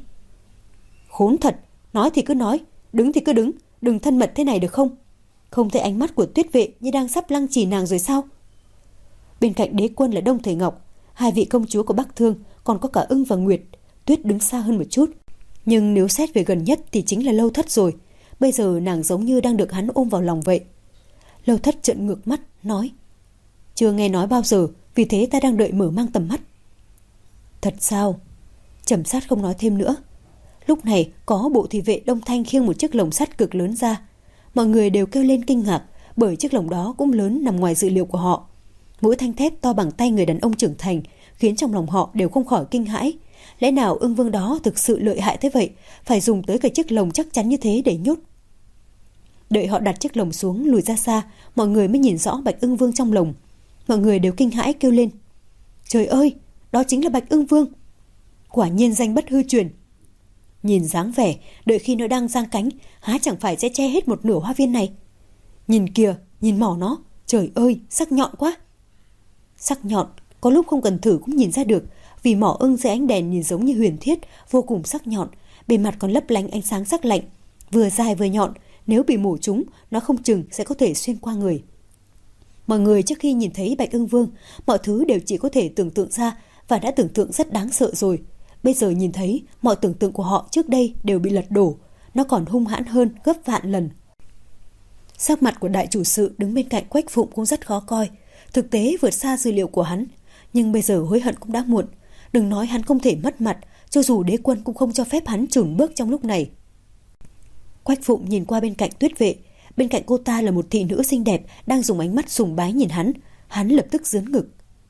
Khốn thật, nói thì cứ nói, đứng thì cứ đứng, đừng thân mật thế này được không? Không thấy ánh mắt của Tuyết Vệ như đang sắp lăng trì nàng rồi sao? Bên cạnh đế quân là Đông Thời Ngọc, hai vị công chúa của Bắc Thương, còn có cả Ưng và Nguyệt. Tuyết đứng xa hơn một chút, nhưng nếu xét về gần nhất thì chính là Lâu Thất rồi. Bây giờ nàng giống như đang được hắn ôm vào lòng vậy. Lâu Thất trợn ngược mắt nói: chưa nghe nói bao giờ, vì thế ta đang đợi mở mang tầm mắt. Thật sao? Trầm Sát không nói thêm nữa. Lúc này có bộ thị vệ Đông Thanh khiêng một chiếc lồng sắt cực lớn ra. Mọi người đều kêu lên kinh ngạc, bởi chiếc lồng đó cũng lớn nằm ngoài dự liệu của họ. Mũi thanh thép to bằng tay người đàn ông trưởng thành khiến trong lòng họ đều không khỏi kinh hãi. Lẽ nào Ưng Vương đó thực sự lợi hại thế vậy, phải dùng tới cả chiếc lồng chắc chắn như thế để nhốt? Đợi họ đặt chiếc lồng xuống lùi ra xa, mọi người mới nhìn rõ Bạch Ưng Vương trong lồng. Mọi người đều kinh hãi kêu lên: trời ơi, đó chính là Bạch Ưng Vương. Quả nhiên danh bất hư truyền. Nhìn dáng vẻ, đợi khi nó đang giang cánh, há chẳng phải sẽ che hết một nửa hoa viên này. Nhìn kìa, nhìn mỏ nó, trời ơi, sắc nhọn quá. Sắc nhọn, có lúc không cần thử cũng nhìn ra được, vì mỏ ưng dưới ánh đèn nhìn giống như huyền thiết, vô cùng sắc nhọn, bề mặt còn lấp lánh ánh sáng sắc lạnh, vừa dài vừa nhọn, nếu bị mổ trúng, nó không chừng sẽ có thể xuyên qua người. Mọi người trước khi nhìn thấy Bạch Ưng Vương, mọi thứ đều chỉ có thể tưởng tượng ra và đã tưởng tượng rất đáng sợ rồi. Bây giờ nhìn thấy, mọi tưởng tượng của họ trước đây đều bị lật đổ, nó còn hung hãn hơn gấp vạn lần. Sắc mặt của đại chủ sự đứng bên cạnh Quách Phụng cũng rất khó coi, thực tế vượt xa dữ liệu của hắn, nhưng bây giờ hối hận cũng đã muộn. Đừng nói hắn không thể mất mặt, cho dù đế quân cũng không cho phép hắn chùn bước trong lúc này. Quách Phụng nhìn qua bên cạnh Tuyết Vệ, bên cạnh cô ta là một thị nữ xinh đẹp đang dùng ánh mắt sùng bái nhìn hắn. Hắn lập tức giương ngực.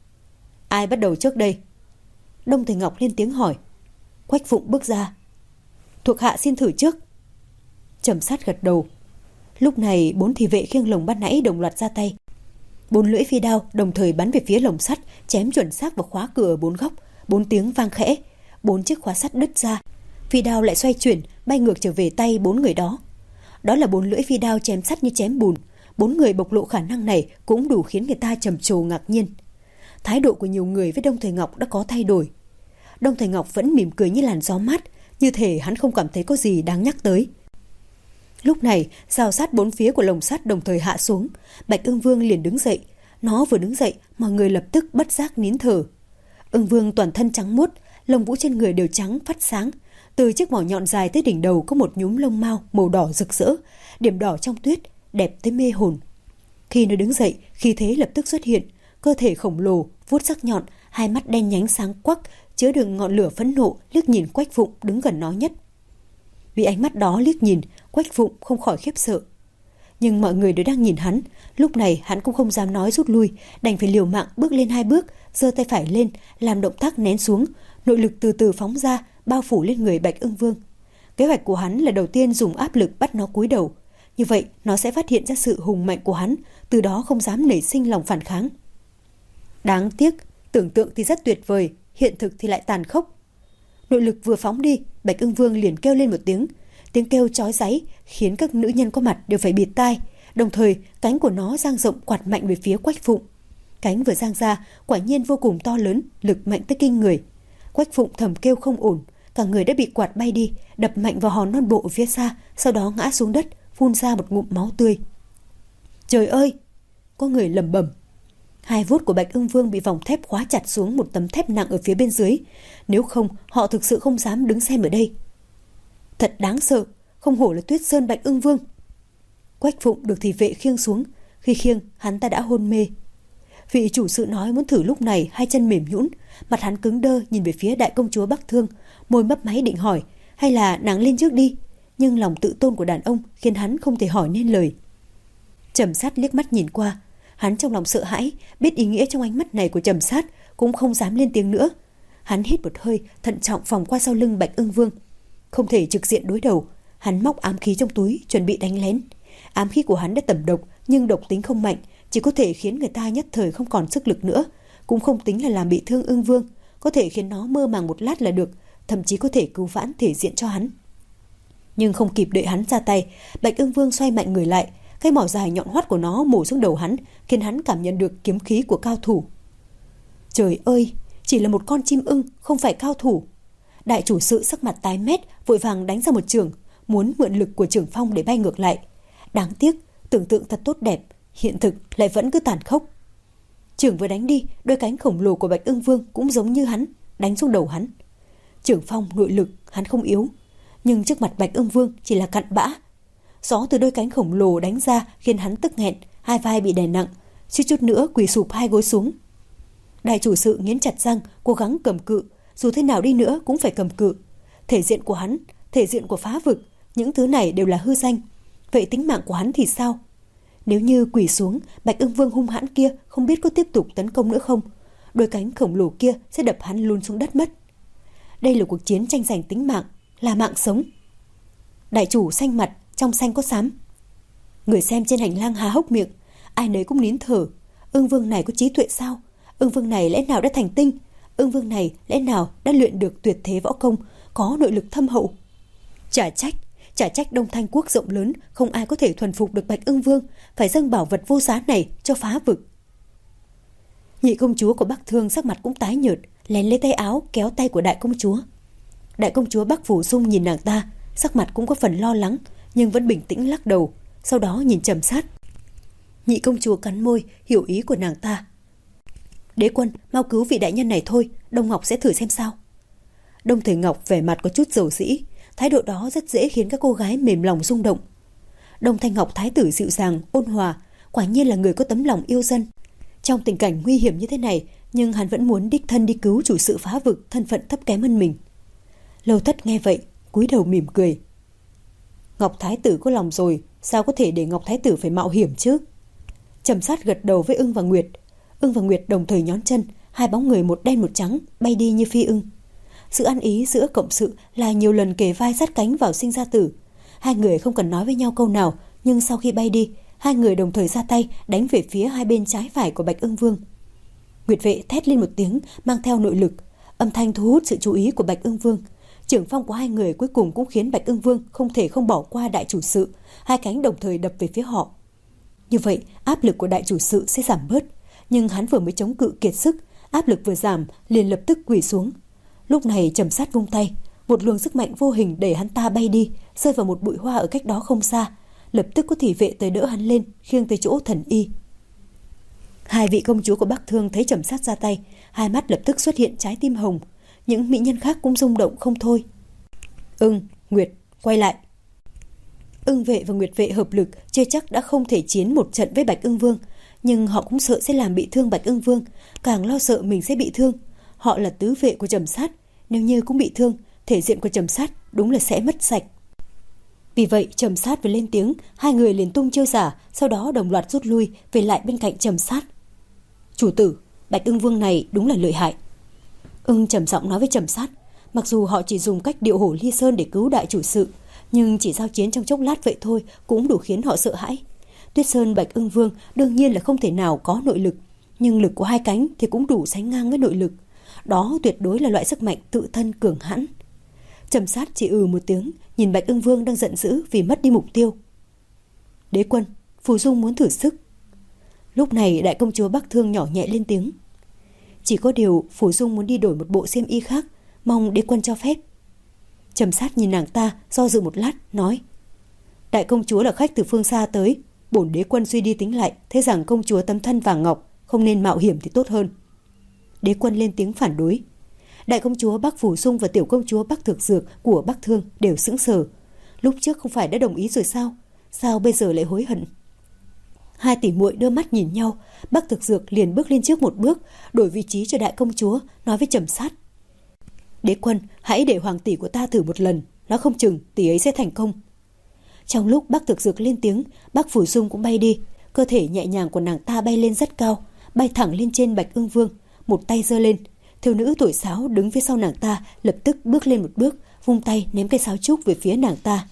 Ai bắt đầu trước đây? Đông Thời Ngọc lên tiếng hỏi. Quách Phụng bước ra. Thuộc hạ xin thử trước. Trầm Sát gật đầu. Lúc này bốn thị vệ khiêng lồng ban nãy đồng loạt ra tay. Bốn lưỡi phi đao đồng thời bắn về phía lồng sắt, chém chuẩn xác vào khóa cửa ở bốn góc. Bốn tiếng vang khẽ, bốn chiếc khóa sắt đứt ra. Phi đao lại xoay chuyển, bay ngược trở về tay bốn người đó. Đó là bốn lưỡi phi đao chém sắt như chém bùn. Bốn người bộc lộ khả năng này cũng đủ khiến người ta trầm trồ ngạc nhiên. Thái độ của nhiều người với Đông Thời Ngọc đã có thay đổi. Đông Thời Ngọc vẫn mỉm cười như làn gió mát, như thể hắn không cảm thấy có gì đáng nhắc tới. Lúc này, rào sát bốn phía của lồng sắt đồng thời hạ xuống. Bạch Ưng Vương liền đứng dậy. Nó vừa đứng dậy, mọi người lập tức bất giác nín thở. Ưng Vương toàn thân trắng muốt, lông vũ trên người đều trắng phát sáng. Từ chiếc mỏ nhọn dài tới đỉnh đầu có một nhúm lông mao màu đỏ rực rỡ, điểm đỏ trong tuyết, đẹp tới mê hồn. Khi nó đứng dậy, khí thế lập tức xuất hiện, cơ thể khổng lồ, vuốt sắc nhọn, hai mắt đen nhánh sáng quắc, chứa đựng ngọn lửa phẫn nộ, liếc nhìn Quách Phụng đứng gần nó nhất. Vì ánh mắt đó liếc nhìn, Quách Phụng không khỏi khiếp sợ. Nhưng mọi người đều đang nhìn hắn, lúc này hắn cũng không dám nói rút lui, đành phải liều mạng bước lên hai bước, giơ tay phải lên, làm động tác nén xuống, nội lực từ từ phóng ra, bao phủ lên người Bạch Ưng Vương. Kế hoạch của hắn là đầu tiên dùng áp lực bắt nó cúi đầu, như vậy nó sẽ phát hiện ra sự hùng mạnh của hắn, từ đó không dám nảy sinh lòng phản kháng. Đáng tiếc, tưởng tượng thì rất tuyệt vời, hiện thực thì lại tàn khốc. Nội lực vừa phóng đi, Bạch Ưng Vương liền kêu lên một tiếng, tiếng kêu chói dáy khiến các nữ nhân có mặt đều phải bịt tai, đồng thời cánh của nó dang rộng quạt mạnh về phía Quách Phụng. Cánh vừa dang ra, quả nhiên vô cùng to lớn, lực mạnh tới kinh người. Quách Phụng thầm kêu không ổn, cả người đã bị quạt bay đi, đập mạnh vào hòn non bộ ở phía xa, sau đó ngã xuống đất, phun ra một ngụm máu tươi. Trời ơi! Có người lẩm bẩm. Hai vuốt của Bạch Ưng Vương bị vòng thép khóa chặt xuống một tấm thép nặng ở phía bên dưới, nếu không họ thực sự không dám đứng xem ở đây. Thật đáng sợ, không hổ là Tuyết Sơn Bạch Ưng Vương. Quách Phụng được thị vệ khiêng xuống, khi khiêng hắn ta đã hôn mê. Vị chủ sự nói muốn thử lúc này, hai chân mềm nhũn, mặt hắn cứng đơ nhìn về phía đại công chúa Bắc Thương, môi mấp máy định hỏi, hay là nàng lên trước đi, nhưng lòng tự tôn của đàn ông khiến hắn không thể hỏi nên lời. Trầm Sát liếc mắt nhìn qua, Hắn trong lòng sợ hãi, biết ý nghĩa trong ánh mắt này của Trầm Sát, cũng không dám lên tiếng nữa. Hắn hít một hơi, thận trọng vòng qua sau lưng Bạch Ưng Vương. Không thể trực diện đối đầu, hắn móc ám khí trong túi chuẩn bị đánh lén. Ám khí của hắn đã tẩm độc, nhưng độc tính không mạnh, chỉ có thể khiến người ta nhất thời không còn sức lực nữa, cũng không tính là làm bị thương Ưng Vương, có thể khiến nó mơ màng một lát là được, thậm chí có thể cứu vãn thể diện cho hắn. Nhưng không kịp đợi hắn ra tay, Bạch Ưng Vương xoay mạnh người lại, cái mỏ dài nhọn hoắt của nó mổ xuống đầu hắn, khiến hắn cảm nhận được kiếm khí của cao thủ. Trời ơi, chỉ là một con chim ưng, không phải cao thủ. Đại chủ sự sắc mặt tái mét, vội vàng đánh ra một chưởng, muốn mượn lực của Trưởng Phong để bay ngược lại. Đáng tiếc, tưởng tượng thật tốt đẹp, hiện thực lại vẫn cứ tàn khốc. Chưởng vừa đánh đi, đôi cánh khổng lồ của Bạch Ưng Vương cũng giống như hắn, đánh xuống đầu hắn. Trưởng Phong nội lực hắn không yếu, nhưng trước mặt Bạch Ưng Vương chỉ là cặn bã. Gió từ đôi cánh khổng lồ đánh ra khiến hắn tức nghẹn, hai vai bị đè nặng, suýt chút nữa quỳ sụp hai gối xuống. Đại chủ sự nghiến chặt răng, cố gắng cầm cự, dù thế nào đi nữa cũng phải cầm cự. Thể diện của hắn, thể diện của phá vực, những thứ này đều là hư danh. Vậy tính mạng của hắn thì sao? Nếu như quỳ xuống, Bạch Ưng Vương hung hãn kia không biết có tiếp tục tấn công nữa không, đôi cánh khổng lồ kia sẽ đập hắn luôn xuống đất mất. Đây là cuộc chiến tranh giành tính mạng, là mạng sống. Đại chủ xanh mặt, trong xanh có xám. Người xem trên hành lang há hốc miệng, ai nấy cũng nín thở. Ưng Vương này có trí tuệ sao? Ưng Vương này lẽ nào đã thành tinh? Ưng Vương này lẽ nào đã luyện được tuyệt thế võ công, có nội lực thâm hậu? Chả trách, chả trách Đông Thanh quốc rộng lớn, không ai có thể thuần phục được Bạch Ưng Vương, phải dâng bảo vật vô giá này cho phá vực. Nhị công chúa của Bắc Thương sắc mặt cũng tái nhợt, lén lấy tay áo kéo tay của đại công chúa. Đại công chúa Bắc Phủ Dung nhìn nàng ta, sắc mặt cũng có phần lo lắng, nhưng vẫn bình tĩnh lắc đầu, sau đó nhìn Trầm Sát. Nhị công chúa cắn môi, hiểu ý của nàng ta. Đế quân, mau cứu vị đại nhân này thôi, Đông Ngọc sẽ thử xem sao. Đông Thời Ngọc vẻ mặt có chút dầu dĩ, thái độ đó rất dễ khiến các cô gái mềm lòng rung động. Đông Thanh Ngọc thái tử dịu dàng, ôn hòa, quả nhiên là người có tấm lòng yêu dân. Trong tình cảnh nguy hiểm như thế này, nhưng hắn vẫn muốn đích thân đi cứu chủ sự phá vực, thân phận thấp kém hơn mình. Lâu Thất nghe vậy, cúi đầu mỉm cười. Ngọc thái tử có lòng rồi, sao có thể để Ngọc thái tử phải mạo hiểm chứ? Trầm Sát gật đầu với Ưng và Nguyệt. Ưng và Nguyệt đồng thời nhón chân, hai bóng người một đen một trắng bay đi như phi ưng. Sự ăn ý giữa cộng sự là nhiều lần kề vai sát cánh vào sinh ra tử. Hai người không cần nói với nhau câu nào, nhưng sau khi bay đi, hai người đồng thời ra tay đánh về phía hai bên trái phải của Bạch Ưng Vương. Nguyệt vệ thét lên một tiếng, mang theo nội lực, âm thanh thu hút sự chú ý của Bạch Ưng Vương. Trưởng phong của hai người cuối cùng cũng khiến Bạch Ưng Vương không thể không bỏ qua đại chủ sự, hai cánh đồng thời đập về phía họ. Như vậy, áp lực của đại chủ sự sẽ giảm bớt, nhưng hắn vừa mới chống cự kiệt sức, áp lực vừa giảm, liền lập tức quỳ xuống. Lúc này Trầm Sát vung tay, một luồng sức mạnh vô hình đẩy hắn ta bay đi, rơi vào một bụi hoa ở cách đó không xa, lập tức có thị vệ tới đỡ hắn lên, khiêng tới chỗ thần y. Hai vị công chúa của Bắc Thương thấy Trầm Sát ra tay, hai mắt lập tức xuất hiện trái tim hồng, những mỹ nhân khác cũng rung động không thôi. Ưng, Nguyệt, quay lại. Ưng vệ và Nguyệt vệ hợp lực chưa chắc đã không thể chiến một trận với Bạch Ưng Vương, nhưng họ cũng sợ sẽ làm bị thương Bạch Ưng Vương, càng lo sợ mình sẽ bị thương. Họ là tứ vệ của Trầm Sát, nếu như cũng bị thương, thể diện của Trầm Sát đúng là sẽ mất sạch. Vì vậy Trầm Sát vừa lên tiếng, hai người liền tung chiêu giả, sau đó đồng loạt rút lui về lại bên cạnh Trầm Sát. Chủ tử, Bạch Ưng Vương này đúng là lợi hại. Ưng trầm giọng nói với Trầm Sát, mặc dù họ chỉ dùng cách điệu hổ ly sơn để cứu đại chủ sự, nhưng chỉ giao chiến trong chốc lát vậy thôi cũng đủ khiến họ sợ hãi. Tuyết Sơn Bạch Ưng Vương đương nhiên là không thể nào có nội lực, nhưng lực của hai cánh thì cũng đủ sánh ngang với nội lực. Đó tuyệt đối là loại sức mạnh tự thân cường hãn. Trầm Sát chỉ ừ một tiếng, nhìn Bạch Ưng Vương đang giận dữ vì mất đi mục tiêu. Đế quân, Phù Dung muốn thử sức. Lúc này đại công chúa Bắc Thương nhỏ nhẹ lên tiếng. Chỉ có điều Phù Dung muốn đi đổi một bộ xiêm y khác, mong đế quân cho phép. Trầm Sát nhìn nàng ta, do dự một lát, nói. Đại công chúa là khách từ phương xa tới, bổn đế quân suy đi tính lại, thấy rằng công chúa tấm thân vàng ngọc, không nên mạo hiểm thì tốt hơn. Đế quân lên tiếng phản đối. Đại công chúa Bắc Phù Dung và tiểu công chúa Bắc Thực Dược của Bắc Thương đều sững sờ. Lúc trước không phải đã đồng ý rồi sao? Sao bây giờ lại hối hận? Hai tỷ muội đưa mắt nhìn nhau, Bắc Thực Dược liền bước lên trước một bước, đổi vị trí cho đại công chúa, nói với Trầm Sát. Đế quân, hãy để hoàng tỷ của ta thử một lần, nó không chừng tỷ ấy sẽ thành công. Trong lúc Bắc Thực Dược lên tiếng, Bắc Phù Dung cũng bay đi, Cơ thể nhẹ nhàng của nàng ta bay lên rất cao, bay thẳng lên trên Bạch Ưng Vương, một tay giơ lên. Thiếu nữ tuổi sáo đứng phía sau nàng ta lập tức bước lên một bước, vung tay ném cây sáo trúc về phía nàng ta.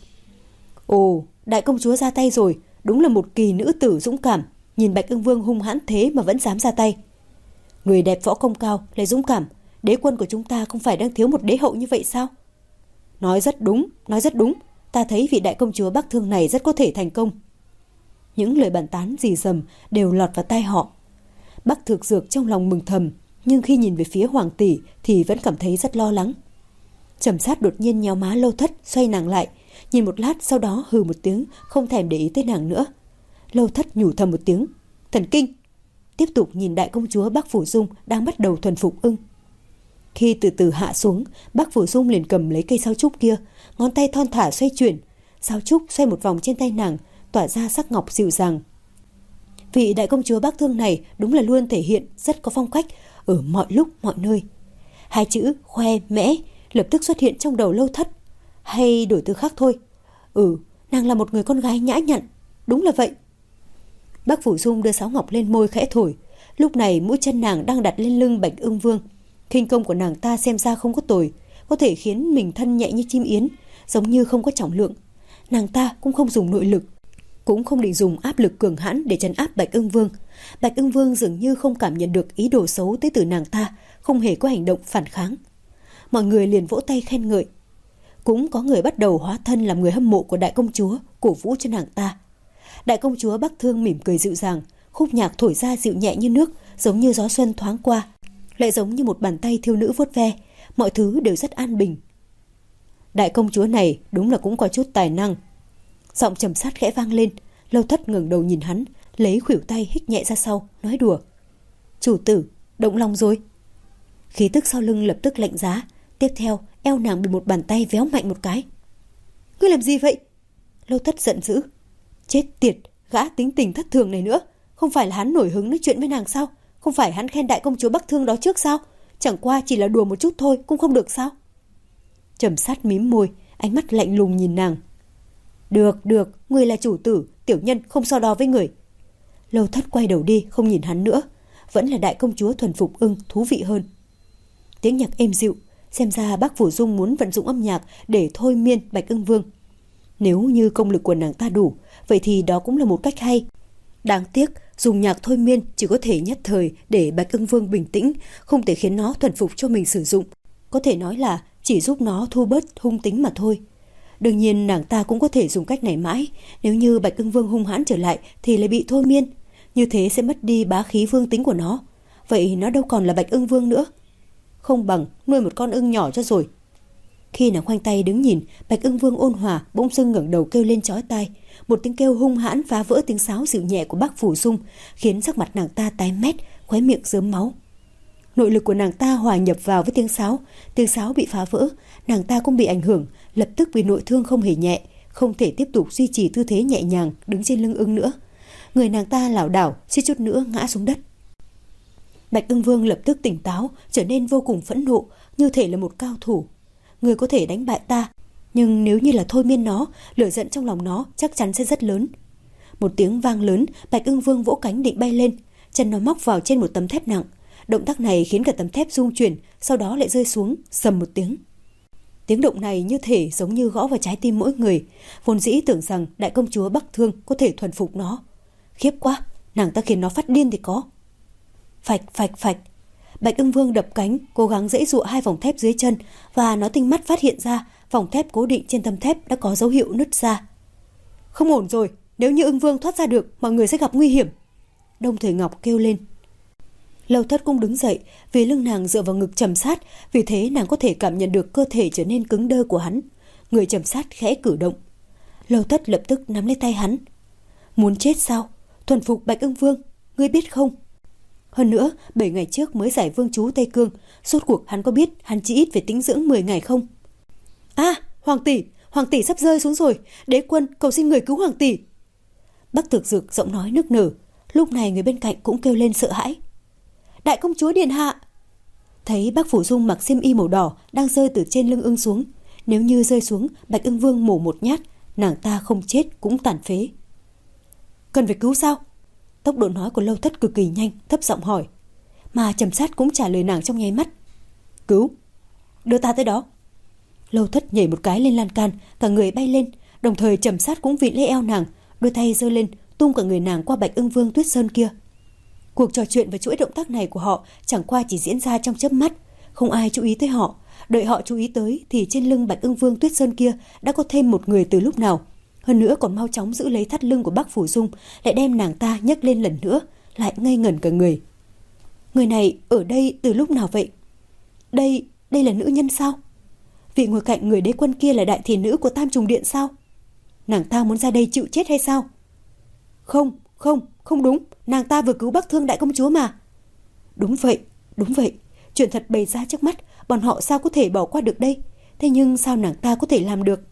Ồ, đại công chúa ra tay rồi, đúng là một kỳ nữ tử dũng cảm. Nhìn Bạch Ưng Vương hung hãn thế mà vẫn dám ra tay. Người đẹp võ công cao lại dũng cảm, đế quân của chúng ta không phải đang thiếu một đế hậu như vậy sao? Nói rất đúng, nói rất đúng. Ta thấy vị đại công chúa Bắc Thương này rất có thể thành công. Những lời bàn tán rì rầm đều lọt vào tai họ. Bắc Thực Dược trong lòng mừng thầm, nhưng khi nhìn về phía hoàng tỷ thì vẫn cảm thấy rất lo lắng. Trầm Sát đột nhiên nhéo má Lâu Thất, xoay nàng lại, nhìn một lát sau đó hừ một tiếng, không thèm để ý tới nàng nữa. Lâu Thất nhủ thầm một tiếng, thần kinh. Tiếp tục nhìn đại công chúa Bắc Phủ Dung đang bắt đầu thuần phục ưng. Khi từ từ hạ xuống, Bắc Phủ Dung liền cầm lấy cây sáo trúc kia, ngón tay thon thả xoay chuyển, sáo trúc xoay một vòng trên tay nàng, tỏa ra sắc ngọc dịu dàng. Vị đại công chúa Bắc Thương này đúng là luôn thể hiện rất có phong cách ở mọi lúc mọi nơi. Hai chữ khoe mẽ lập tức xuất hiện trong đầu Lâu Thất. Hay đổi từ khác thôi. Ừ, nàng là một người con gái nhã nhặn. Đúng là vậy. Bắc Phủ Dung đưa sáo ngọc lên môi khẽ thổi. Lúc này mũi chân nàng đang đặt lên lưng Bạch Ưng Vương. Khinh công của nàng ta xem ra không có tồi, có thể khiến mình thân nhẹ như chim yến, giống như không có trọng lượng. Nàng ta cũng không dùng nội lực, cũng không định dùng áp lực cường hãn để trấn áp Bạch Ưng Vương. Bạch Ưng Vương dường như không cảm nhận được ý đồ xấu tới từ nàng ta, không hề có hành động phản kháng. Mọi người liền vỗ tay khen ngợi. Cũng có người bắt đầu hóa thân làm người hâm mộ của đại công chúa, cổ vũ cho nàng ta. Đại công chúa Bắc Thương mỉm cười dịu dàng, khúc nhạc thổi ra dịu nhẹ như nước, giống như gió xuân thoáng qua, lại giống như một bàn tay thiêu nữ vuốt ve. Mọi thứ đều rất an bình. Đại công chúa này đúng là cũng có chút tài năng. Giọng Trầm Sát khẽ vang lên. Lâu Thất ngẩng đầu nhìn hắn, lấy khuỷu tay hít nhẹ ra sau, nói đùa. Chủ tử, động lòng rồi. Khí tức sau lưng lập tức lạnh giá. Tiếp theo, eo nàng bị một bàn tay véo mạnh một cái. Ngươi làm gì vậy? Lâu Thất giận dữ. Chết tiệt, gã tính tình thất thường này nữa. Không phải là hắn nổi hứng nói chuyện với nàng sao? Không phải hắn khen đại công chúa Bắc Thương đó trước sao? Chẳng qua chỉ là đùa một chút thôi, cũng không được sao? Trầm Sát mím môi, ánh mắt lạnh lùng nhìn nàng. Được, được, ngươi là chủ tử, tiểu nhân không so đo với người. Lâu Thất quay đầu đi, không nhìn hắn nữa. Vẫn là đại công chúa thuần phục ưng thú vị hơn. Tiếng nhạc êm dịu, xem ra Bắc Phủ Dung muốn vận dụng âm nhạc để thôi miên Bạch Ưng Vương. Nếu như công lực của nàng ta đủ, vậy thì đó cũng là một cách hay. Đáng tiếc, dùng nhạc thôi miên chỉ có thể nhất thời để Bạch Ưng Vương bình tĩnh, không thể khiến nó thuần phục cho mình sử dụng. Có thể nói là chỉ giúp nó thu bớt hung tính mà thôi. Đương nhiên nàng ta cũng có thể dùng cách này mãi. Nếu như Bạch Ưng Vương hung hãn trở lại thì lại bị thôi miên, như thế sẽ mất đi bá khí vương tính của nó. Vậy nó đâu còn là Bạch Ưng Vương nữa. Không bằng nuôi một con ưng nhỏ cho rồi. Khi nàng khoanh tay đứng nhìn, Bạch Ưng Vương ôn hòa bỗng dưng ngẩng đầu kêu lên chói tai. Một tiếng kêu hung hãn phá vỡ tiếng sáo dịu nhẹ của Bắc Phủ Dung, khiến sắc mặt nàng ta tái mét, khóe miệng rớm máu. Nội lực của nàng ta hòa nhập vào với tiếng sáo, tiếng sáo bị phá vỡ, nàng ta cũng bị ảnh hưởng, lập tức bị nội thương không hề nhẹ, không thể tiếp tục duy trì tư thế nhẹ nhàng đứng trên lưng ưng nữa. Người nàng ta lảo đảo, suýt chút nữa ngã xuống đất. Bạch Ưng Vương lập tức tỉnh táo, trở nên vô cùng phẫn nộ, như thể là một cao thủ. Người có thể đánh bại ta, nhưng nếu như là thôi miên nó, lửa giận trong lòng nó chắc chắn sẽ rất lớn. Một tiếng vang lớn, Bạch Ưng Vương vỗ cánh định bay lên, chân nó móc vào trên một tấm thép nặng. Động tác này khiến cả tấm thép rung chuyển, sau đó lại rơi xuống, sầm một tiếng. Tiếng động này như thể giống như gõ vào trái tim mỗi người. Vốn dĩ tưởng rằng đại công chúa Bắc Thương có thể thuần phục nó. Khiếp quá, nàng ta khiến nó phát điên thì có. Phạch phạch phạch. Bạch Ưng Vương đập cánh, cố gắng giãy giụa hai vòng thép dưới chân, và nó tinh mắt phát hiện ra vòng thép cố định trên tấm thép đã có dấu hiệu nứt ra. Không ổn rồi, nếu như Ưng Vương thoát ra được, mọi người sẽ gặp nguy hiểm. Đông Thời Ngọc kêu lên. Lâu Thất cũng đứng dậy, vì lưng nàng dựa vào ngực Trầm Sát, vì thế nàng có thể cảm nhận được cơ thể trở nên cứng đơ của hắn. Người Trầm Sát khẽ cử động. Lâu Thất lập tức nắm lấy tay hắn. Muốn chết sao? Thuần phục Bạch Ưng Vương, ngươi biết không? Hơn nữa, bảy ngày trước mới giải vương chú Tây Cương, rốt cuộc hắn có biết hắn chỉ ít phải tĩnh dưỡng mười ngày không? À, hoàng tỷ, hoàng tỷ sắp rơi xuống rồi, đế quân cầu xin người cứu hoàng tỷ. Bắc Thực Dược giọng nói nức nở, lúc này người bên cạnh cũng kêu lên sợ hãi. Đại công chúa điện hạ. Thấy Bắc Phủ Dung mặc xiêm y màu đỏ đang rơi từ trên lưng ưng xuống, nếu như rơi xuống, Bạch Ưng Vương mổ một nhát, nàng ta không chết cũng tàn phế. Cần phải cứu sao? Tốc độ nói của Lâu Thất cực kỳ nhanh, thấp giọng hỏi. Mà Trầm Sát cũng trả lời nàng trong nháy mắt. Cứu, đưa ta tới đó. Lâu Thất nhảy một cái lên lan can, cả người bay lên, đồng thời Trầm Sát cũng vịn lấy eo nàng, đôi tay giơ lên, tung cả người nàng qua Bạch Ưng Vương Tuyết Sơn kia. Cuộc trò chuyện và chuỗi động tác này của họ chẳng qua chỉ diễn ra trong chớp mắt, không ai chú ý tới họ. Đợi họ chú ý tới thì trên lưng Bạch Ưng Vương Tuyết Sơn kia đã có thêm một người từ lúc nào. Hơn nữa còn mau chóng giữ lấy thắt lưng của Bắc Phủ Dung, lại đem nàng ta nhấc lên lần nữa, lại ngây ngẩn cả người. Người này ở đây từ lúc nào vậy? Đây, đây là nữ nhân sao? Vị ngồi cạnh người đế quân kia là đại thị nữ của Tam Trùng Điện sao? Nàng ta muốn ra đây chịu chết hay sao? Không, không, không đúng, nàng ta vừa cứu Bắc Thương đại công chúa mà. Đúng vậy, đúng vậy, chuyện thật bày ra trước mắt, bọn họ sao có thể bỏ qua được đây? Thế nhưng sao nàng ta có thể làm được?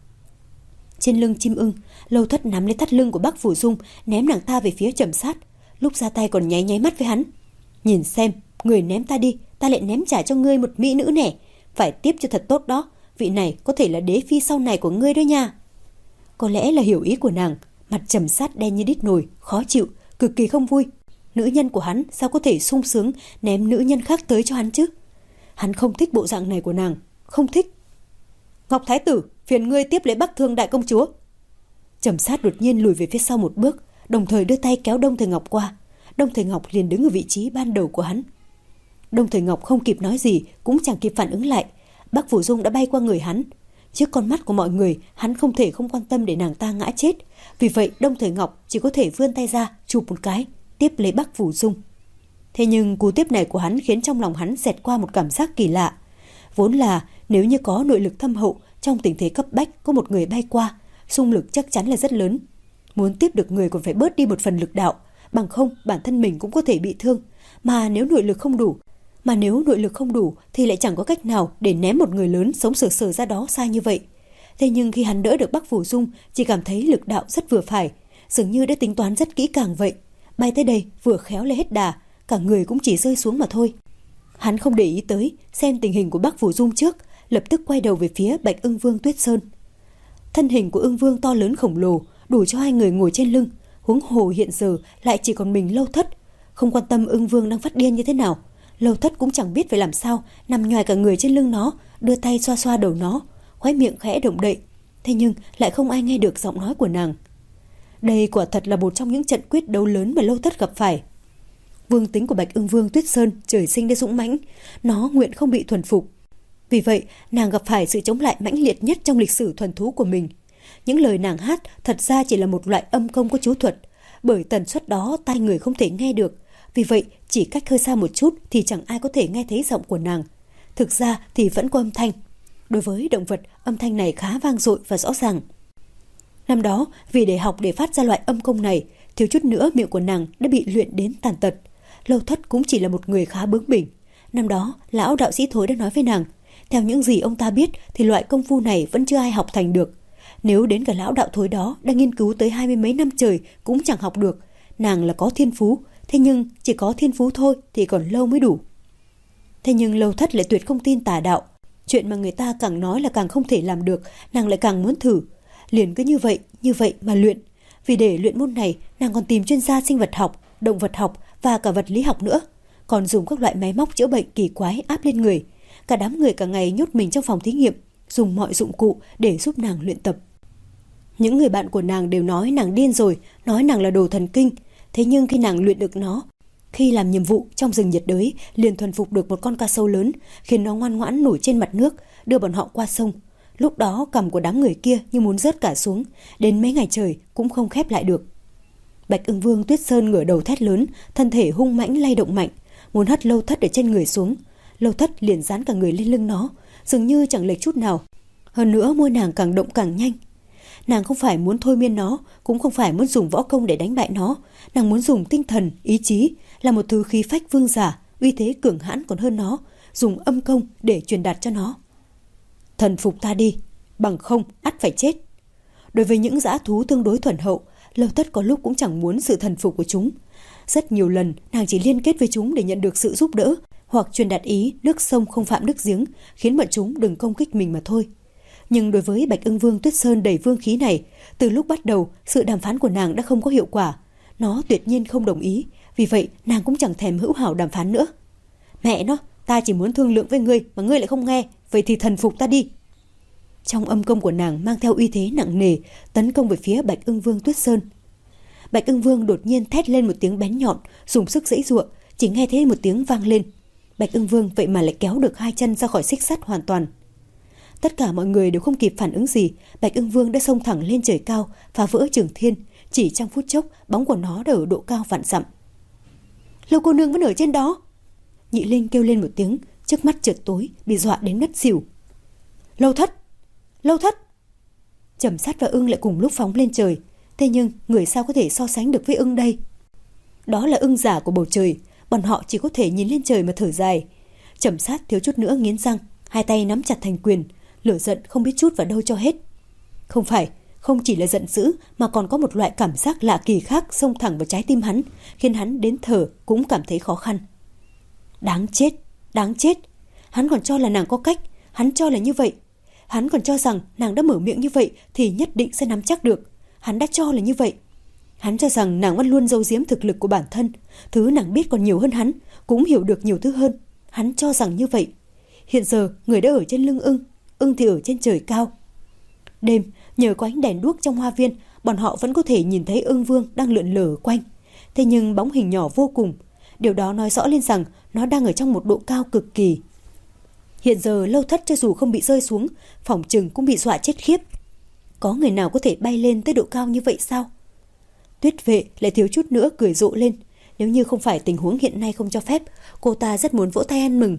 Trên lưng chim ưng, Lâu Thất nắm lấy thắt lưng của Bắc Phủ Dung, ném nàng ta về phía Trầm Sát. Lúc ra tay còn nháy nháy mắt với hắn. Nhìn xem, người ném ta đi, ta lại ném trả cho ngươi một mỹ nữ nè. Phải tiếp cho thật tốt đó, vị này có thể là đế phi sau này của ngươi đó nha. Có lẽ là hiểu ý của nàng, mặt Trầm Sát đen như đít nồi, khó chịu, cực kỳ không vui. Nữ nhân của hắn sao có thể sung sướng ném nữ nhân khác tới cho hắn chứ? Hắn không thích bộ dạng này của nàng, không thích. Ngọc Thái Tử, phiền ngươi tiếp lấy Bắc Thương đại công chúa. Trầm Sát đột nhiên lùi về phía sau một bước, đồng thời đưa tay kéo Đông Thời Ngọc qua. Đông Thời Ngọc liền đứng ở vị trí ban đầu của hắn. Đông Thời Ngọc không kịp nói gì, cũng chẳng kịp phản ứng lại. Bắc Phủ Dung đã bay qua người hắn. Trước con mắt của mọi người, hắn không thể không quan tâm để nàng ta ngã chết. Vì vậy Đông Thời Ngọc chỉ có thể vươn tay ra, chụp một cái, tiếp lấy Bắc Phủ Dung. Thế nhưng cú tiếp này của hắn khiến trong lòng hắn xẹt qua một cảm giác kỳ lạ. Vốn là nếu như có nội lực thâm hậu, trong tình thế cấp bách có một người bay qua, xung lực chắc chắn là rất lớn. Muốn tiếp được người còn phải bớt đi một phần lực đạo, bằng không bản thân mình cũng có thể bị thương. Mà nếu nội lực không đủ, mà nếu nội lực không đủ thì lại chẳng có cách nào để ném một người lớn sống sờ sờ ra đó xa như vậy. Thế nhưng khi hắn đỡ được Bắc Phủ Dung, chỉ cảm thấy lực đạo rất vừa phải, dường như đã tính toán rất kỹ càng vậy. Bay tới đây vừa khéo lấy hết đà, cả người cũng chỉ rơi xuống mà thôi. Hắn không để ý tới, xem tình hình của Bắc Phủ Dung trước, lập tức quay đầu về phía Bạch Ưng Vương Tuyết Sơn. Thân hình của Ưng Vương to lớn khổng lồ, đủ cho hai người ngồi trên lưng, huống hồ hiện giờ lại chỉ còn mình Lâu Thất. Không quan tâm Ưng Vương đang phát điên như thế nào, Lâu Thất cũng chẳng biết phải làm sao, nằm nhoài cả người trên lưng nó, đưa tay xoa xoa đầu nó, khóe miệng khẽ động đậy. Thế nhưng lại không ai nghe được giọng nói của nàng. Đây quả thật là một trong những trận quyết đấu lớn mà Lâu Thất gặp phải. Vương tính của Bạch Ưng Vương Tuyết Sơn trời sinh đã dũng mãnh, nó nguyện không bị thuần phục. Vì vậy, nàng gặp phải sự chống lại mãnh liệt nhất trong lịch sử thuần thú của mình. Những lời nàng hát thật ra chỉ là một loại âm công có chú thuật, bởi tần suất đó tai người không thể nghe được. Vì vậy, chỉ cách hơi xa một chút thì chẳng ai có thể nghe thấy giọng của nàng. Thực ra thì vẫn có âm thanh. Đối với động vật, âm thanh này khá vang dội và rõ ràng. Năm đó, vì để học để phát ra loại âm công này, thiếu chút nữa miệng của nàng đã bị luyện đến tàn tật. Lâu Thất cũng chỉ là một người khá bướng bỉnh. Năm đó, lão đạo sĩ Thối đã nói với nàng, theo những gì ông ta biết thì loại công phu này vẫn chưa ai học thành được. Nếu đến cả lão đạo Thối đó đã nghiên cứu tới hai mươi mấy năm trời cũng chẳng học được. Nàng là có thiên phú, thế nhưng chỉ có thiên phú thôi thì còn lâu mới đủ. Thế nhưng Lâu Thất lại tuyệt không tin tà đạo. Chuyện mà người ta càng nói là càng không thể làm được, nàng lại càng muốn thử. Liền cứ như vậy, như vậy mà luyện. Vì để luyện môn này, nàng còn tìm chuyên gia sinh vật học, động vật học và cả vật lý học nữa. Còn dùng các loại máy móc chữa bệnh kỳ quái áp lên người. Cả đám người cả ngày nhốt mình trong phòng thí nghiệm, dùng mọi dụng cụ để giúp nàng luyện tập. Những người bạn của nàng đều nói nàng điên rồi, nói nàng là đồ thần kinh. Thế nhưng khi nàng luyện được nó, khi làm nhiệm vụ trong rừng nhiệt đới, liền thuần phục được một con cá sấu lớn, khiến nó ngoan ngoãn nổi trên mặt nước, đưa bọn họ qua sông. Lúc đó cằm của đám người kia như muốn rớt cả xuống, đến mấy ngày trời cũng không khép lại được. Bạch Ưng Vương Tuyết Sơn ngửa đầu thét lớn, thân thể hung mãnh lay động mạnh, muốn hất Lâu Thất ở trên người xuống. Lâu Thất liền dán cả người lên lưng nó, dường như chẳng lệch chút nào. Hơn nữa môi nàng càng động càng nhanh. Nàng không phải muốn thôi miên nó, cũng không phải muốn dùng võ công để đánh bại nó. Nàng muốn dùng tinh thần, ý chí, là một thứ khí phách vương giả, uy thế cường hãn còn hơn nó, dùng âm công để truyền đạt cho nó. Thần phục ta đi, bằng không ắt phải chết. Đối với những dã thú tương đối thuần hậu, Lâu Thất có lúc cũng chẳng muốn sự thần phục của chúng. Rất nhiều lần nàng chỉ liên kết với chúng để nhận được sự giúp đỡ, hoặc truyền đạt ý nước sông không phạm nước giếng, khiến bọn chúng đừng công kích mình mà thôi. Nhưng đối với Bạch Ưng Vương Tuyết Sơn đầy vương khí này, từ lúc bắt đầu, sự đàm phán của nàng đã không có hiệu quả. Nó tuyệt nhiên không đồng ý, vì vậy nàng cũng chẳng thèm hữu hảo đàm phán nữa. Mẹ nó, ta chỉ muốn thương lượng với ngươi mà ngươi lại không nghe, vậy thì thần phục ta đi. Trong âm công của nàng mang theo uy thế nặng nề, tấn công về phía Bạch Ưng Vương Tuyết Sơn. Bạch Ưng Vương đột nhiên thét lên một tiếng bén nhọn, dùng sức giãy giụa, chỉ nghe thấy một tiếng vang lên. Bạch Ưng Vương vậy mà lại kéo được hai chân ra khỏi xích sắt hoàn toàn. Tất cả mọi người đều không kịp phản ứng gì, Bạch Ưng Vương đã xông thẳng lên trời cao, phá vỡ trường thiên, chỉ trong phút chốc, bóng của nó đã ở độ cao vạn dặm. Lâu cô nương vẫn ở trên đó. Nhị Linh kêu lên một tiếng, trước mắt chợt tối, bị dọa đến ngất xỉu. Lâu thất, Lâu thất. Trầm Sát và Ưng lại cùng lúc phóng lên trời, thế nhưng người sao có thể so sánh được với Ưng đây? Đó là Ưng giả của bầu trời, bọn họ chỉ có thể nhìn lên trời mà thở dài. Trầm Sát thiếu chút nữa nghiến răng, hai tay nắm chặt thành quyền, lửa giận không biết chút vào đâu cho hết. Không phải, không chỉ là giận dữ mà còn có một loại cảm giác lạ kỳ khác xông thẳng vào trái tim hắn, khiến hắn đến thở cũng cảm thấy khó khăn. Đáng chết, đáng chết. Hắn còn cho là nàng có cách, hắn cho là như vậy. Hắn còn cho rằng nàng đã mở miệng như vậy thì nhất định sẽ nắm chắc được. Hắn đã cho là như vậy. Hắn cho rằng nàng vẫn luôn giấu giếm thực lực của bản thân, thứ nàng biết còn nhiều hơn hắn, cũng hiểu được nhiều thứ hơn. Hắn cho rằng như vậy. Hiện giờ người đã ở trên lưng Ưng, Ưng thì ở trên trời cao. Đêm, nhờ có ánh đèn đuốc trong hoa viên, bọn họ vẫn có thể nhìn thấy Ưng Vương đang lượn lờ quanh. Thế nhưng bóng hình nhỏ vô cùng. Điều đó nói rõ lên rằng nó đang ở trong một độ cao cực kỳ. Hiện giờ Lâu Thất cho dù không bị rơi xuống, phỏng chừng cũng bị dọa chết khiếp. Có người nào có thể bay lên tới độ cao như vậy sao? Tuyết Vệ lại thiếu chút nữa cười rộ lên. Nếu như không phải tình huống hiện nay không cho phép, cô ta rất muốn vỗ tay ăn mừng.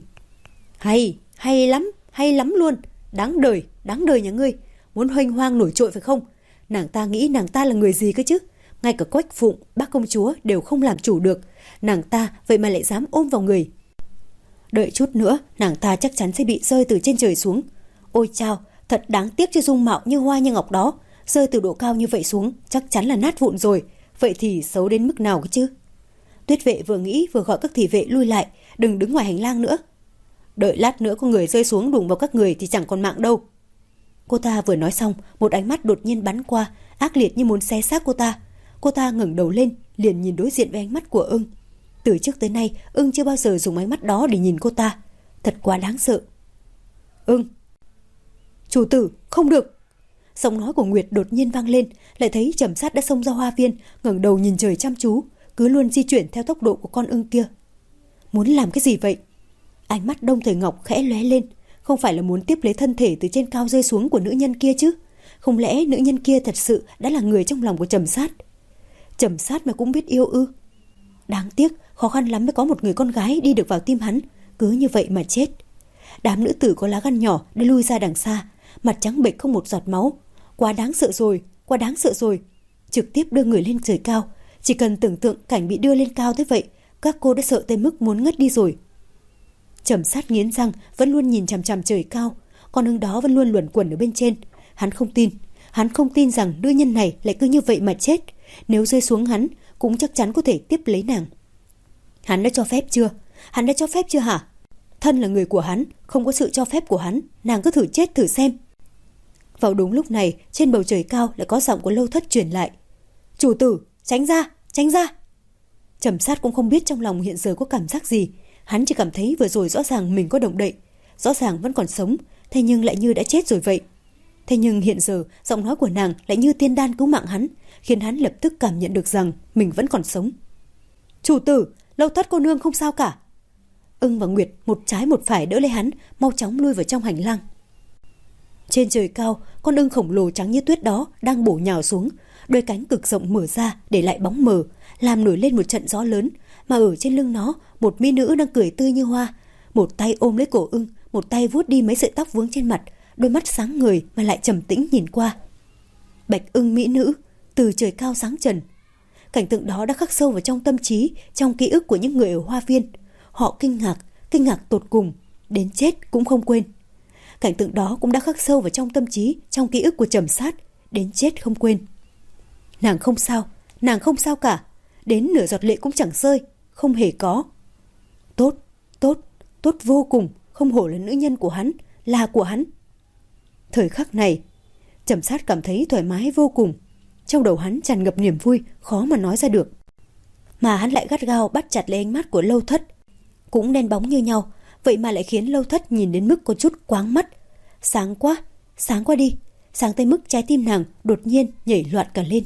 Hay, hay lắm, hay lắm luôn. Đáng đời, đáng đời nhà ngươi. Muốn hoành hoang nổi trội phải không? Nàng ta nghĩ nàng ta là người gì cơ chứ? Ngay cả Quách Phụng, bác công chúa đều không làm chủ được. Nàng ta vậy mà lại dám ôm vào người. Đợi chút nữa, nàng ta chắc chắn sẽ bị rơi từ trên trời xuống. Ôi chao, thật đáng tiếc cho dung mạo như hoa như ngọc đó. Rơi từ độ cao như vậy xuống, chắc chắn là nát vụn rồi. Vậy thì xấu đến mức nào cơ chứ? Tuyết Vệ vừa nghĩ vừa gọi các thị vệ lui lại, đừng đứng ngoài hành lang nữa. Đợi lát nữa có người rơi xuống đụng vào các người thì chẳng còn mạng đâu. Cô ta vừa nói xong, một ánh mắt đột nhiên bắn qua, ác liệt như muốn xé xác cô ta. Cô ta ngẩng đầu lên, liền nhìn đối diện với ánh mắt của Ưng. Từ trước tới nay, Ưng chưa bao giờ dùng ánh mắt đó để nhìn cô ta. Thật quá đáng sợ. Ưng! Chủ tử, không được! Giọng nói của Nguyệt đột nhiên vang lên, lại thấy Trầm Sát đã xông ra hoa viên, ngẩng đầu nhìn trời chăm chú, cứ luôn di chuyển theo tốc độ của con ưng kia. Muốn làm cái gì vậy? Ánh mắt Đông Thời Ngọc khẽ lóe lên, không phải là muốn tiếp lấy thân thể từ trên cao rơi xuống của nữ nhân kia chứ? Không lẽ nữ nhân kia thật sự đã là người trong lòng của Trầm Sát? Trầm Sát mà cũng biết yêu ư? Đáng tiếc, khó khăn lắm mới có một người con gái đi được vào tim hắn, cứ như vậy mà chết. Đám nữ tử có lá gan nhỏ đã lui ra đằng xa, mặt trắng bệch không một giọt máu. Quá đáng sợ rồi, quá đáng sợ rồi. Trực tiếp đưa người lên trời cao, chỉ cần tưởng tượng cảnh bị đưa lên cao thế vậy, các cô đã sợ tới mức muốn ngất đi rồi. Trầm Sát nghiến răng, vẫn luôn nhìn chằm chằm trời cao, con ưng đó vẫn luôn luẩn quẩn ở bên trên. Hắn không tin, hắn không tin rằng nữ nhân này lại cứ như vậy mà chết. Nếu rơi xuống hắn, cũng chắc chắn có thể tiếp lấy nàng. Hắn đã cho phép chưa? Hắn đã cho phép chưa hả? Thân là người của hắn, không có sự cho phép của hắn, nàng cứ thử chết thử xem. Vào đúng lúc này, trên bầu trời cao lại có giọng của Lâu Thất truyền lại. Chủ tử, tránh ra, tránh ra. Trầm Sát cũng không biết trong lòng hiện giờ có cảm giác gì. Hắn chỉ cảm thấy vừa rồi rõ ràng mình có động đậy, rõ ràng vẫn còn sống, thế nhưng lại như đã chết rồi vậy. Thế nhưng hiện giờ giọng nói của nàng lại như tiên đan cứu mạng hắn, khiến hắn lập tức cảm nhận được rằng mình vẫn còn sống. Chủ tử, Lâu Thất cô nương không sao cả. Ưng và Nguyệt một trái một phải đỡ lấy hắn, mau chóng lui vào trong hành lang. Trên trời cao, con ưng khổng lồ trắng như tuyết đó đang bổ nhào xuống, đôi cánh cực rộng mở ra để lại bóng mờ, làm nổi lên một trận gió lớn. Mà ở trên lưng nó, một mỹ nữ đang cười tươi như hoa, một tay ôm lấy cổ ưng, một tay vuốt đi mấy sợi tóc vướng trên mặt, đôi mắt sáng ngời mà lại trầm tĩnh nhìn qua. Bạch ưng mỹ nữ, từ trời cao sáng trần. Cảnh tượng đó đã khắc sâu vào trong tâm trí, trong ký ức của những người ở hoa viên. Họ kinh ngạc, kinh ngạc tột cùng, đến chết cũng không quên. Cảnh tượng đó cũng đã khắc sâu vào trong tâm trí, trong ký ức của Trầm Sát, đến chết không quên. Nàng không sao, nàng không sao cả, đến nửa giọt lệ cũng chẳng rơi, không hề có. Tốt, tốt, tốt vô cùng, không hổ là nữ nhân của hắn, là của hắn. Thời khắc này, Trầm Sát cảm thấy thoải mái vô cùng. Trong đầu hắn tràn ngập niềm vui, khó mà nói ra được. mà hắn lại gắt gao bắt chặt lấy ánh mắt của Lâu Thất. Cũng đen bóng như nhau, vậy mà lại khiến Lâu Thất nhìn đến mức có chút quáng mắt. Sáng quá, sáng quá đi, sáng tới mức trái tim nàng đột nhiên nhảy loạn cả lên.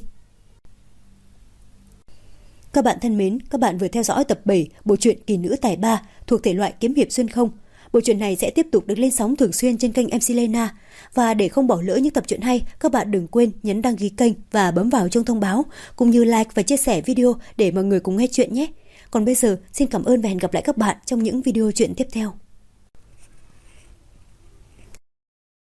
Các bạn thân mến, các bạn vừa theo dõi tập bảy bộ truyện Kỳ Nữ Tài Ba thuộc thể loại kiếm hiệp xuyên không. Bộ truyện này sẽ tiếp tục được lên sóng thường xuyên trên kênh em xê Lena. Và để không bỏ lỡ những tập truyện hay, các bạn đừng quên nhấn đăng ký kênh và bấm vào chuông thông báo, cũng như like và chia sẻ video để mọi người cùng nghe chuyện nhé. Còn bây giờ, xin cảm ơn và hẹn gặp lại các bạn trong những video truyện tiếp theo.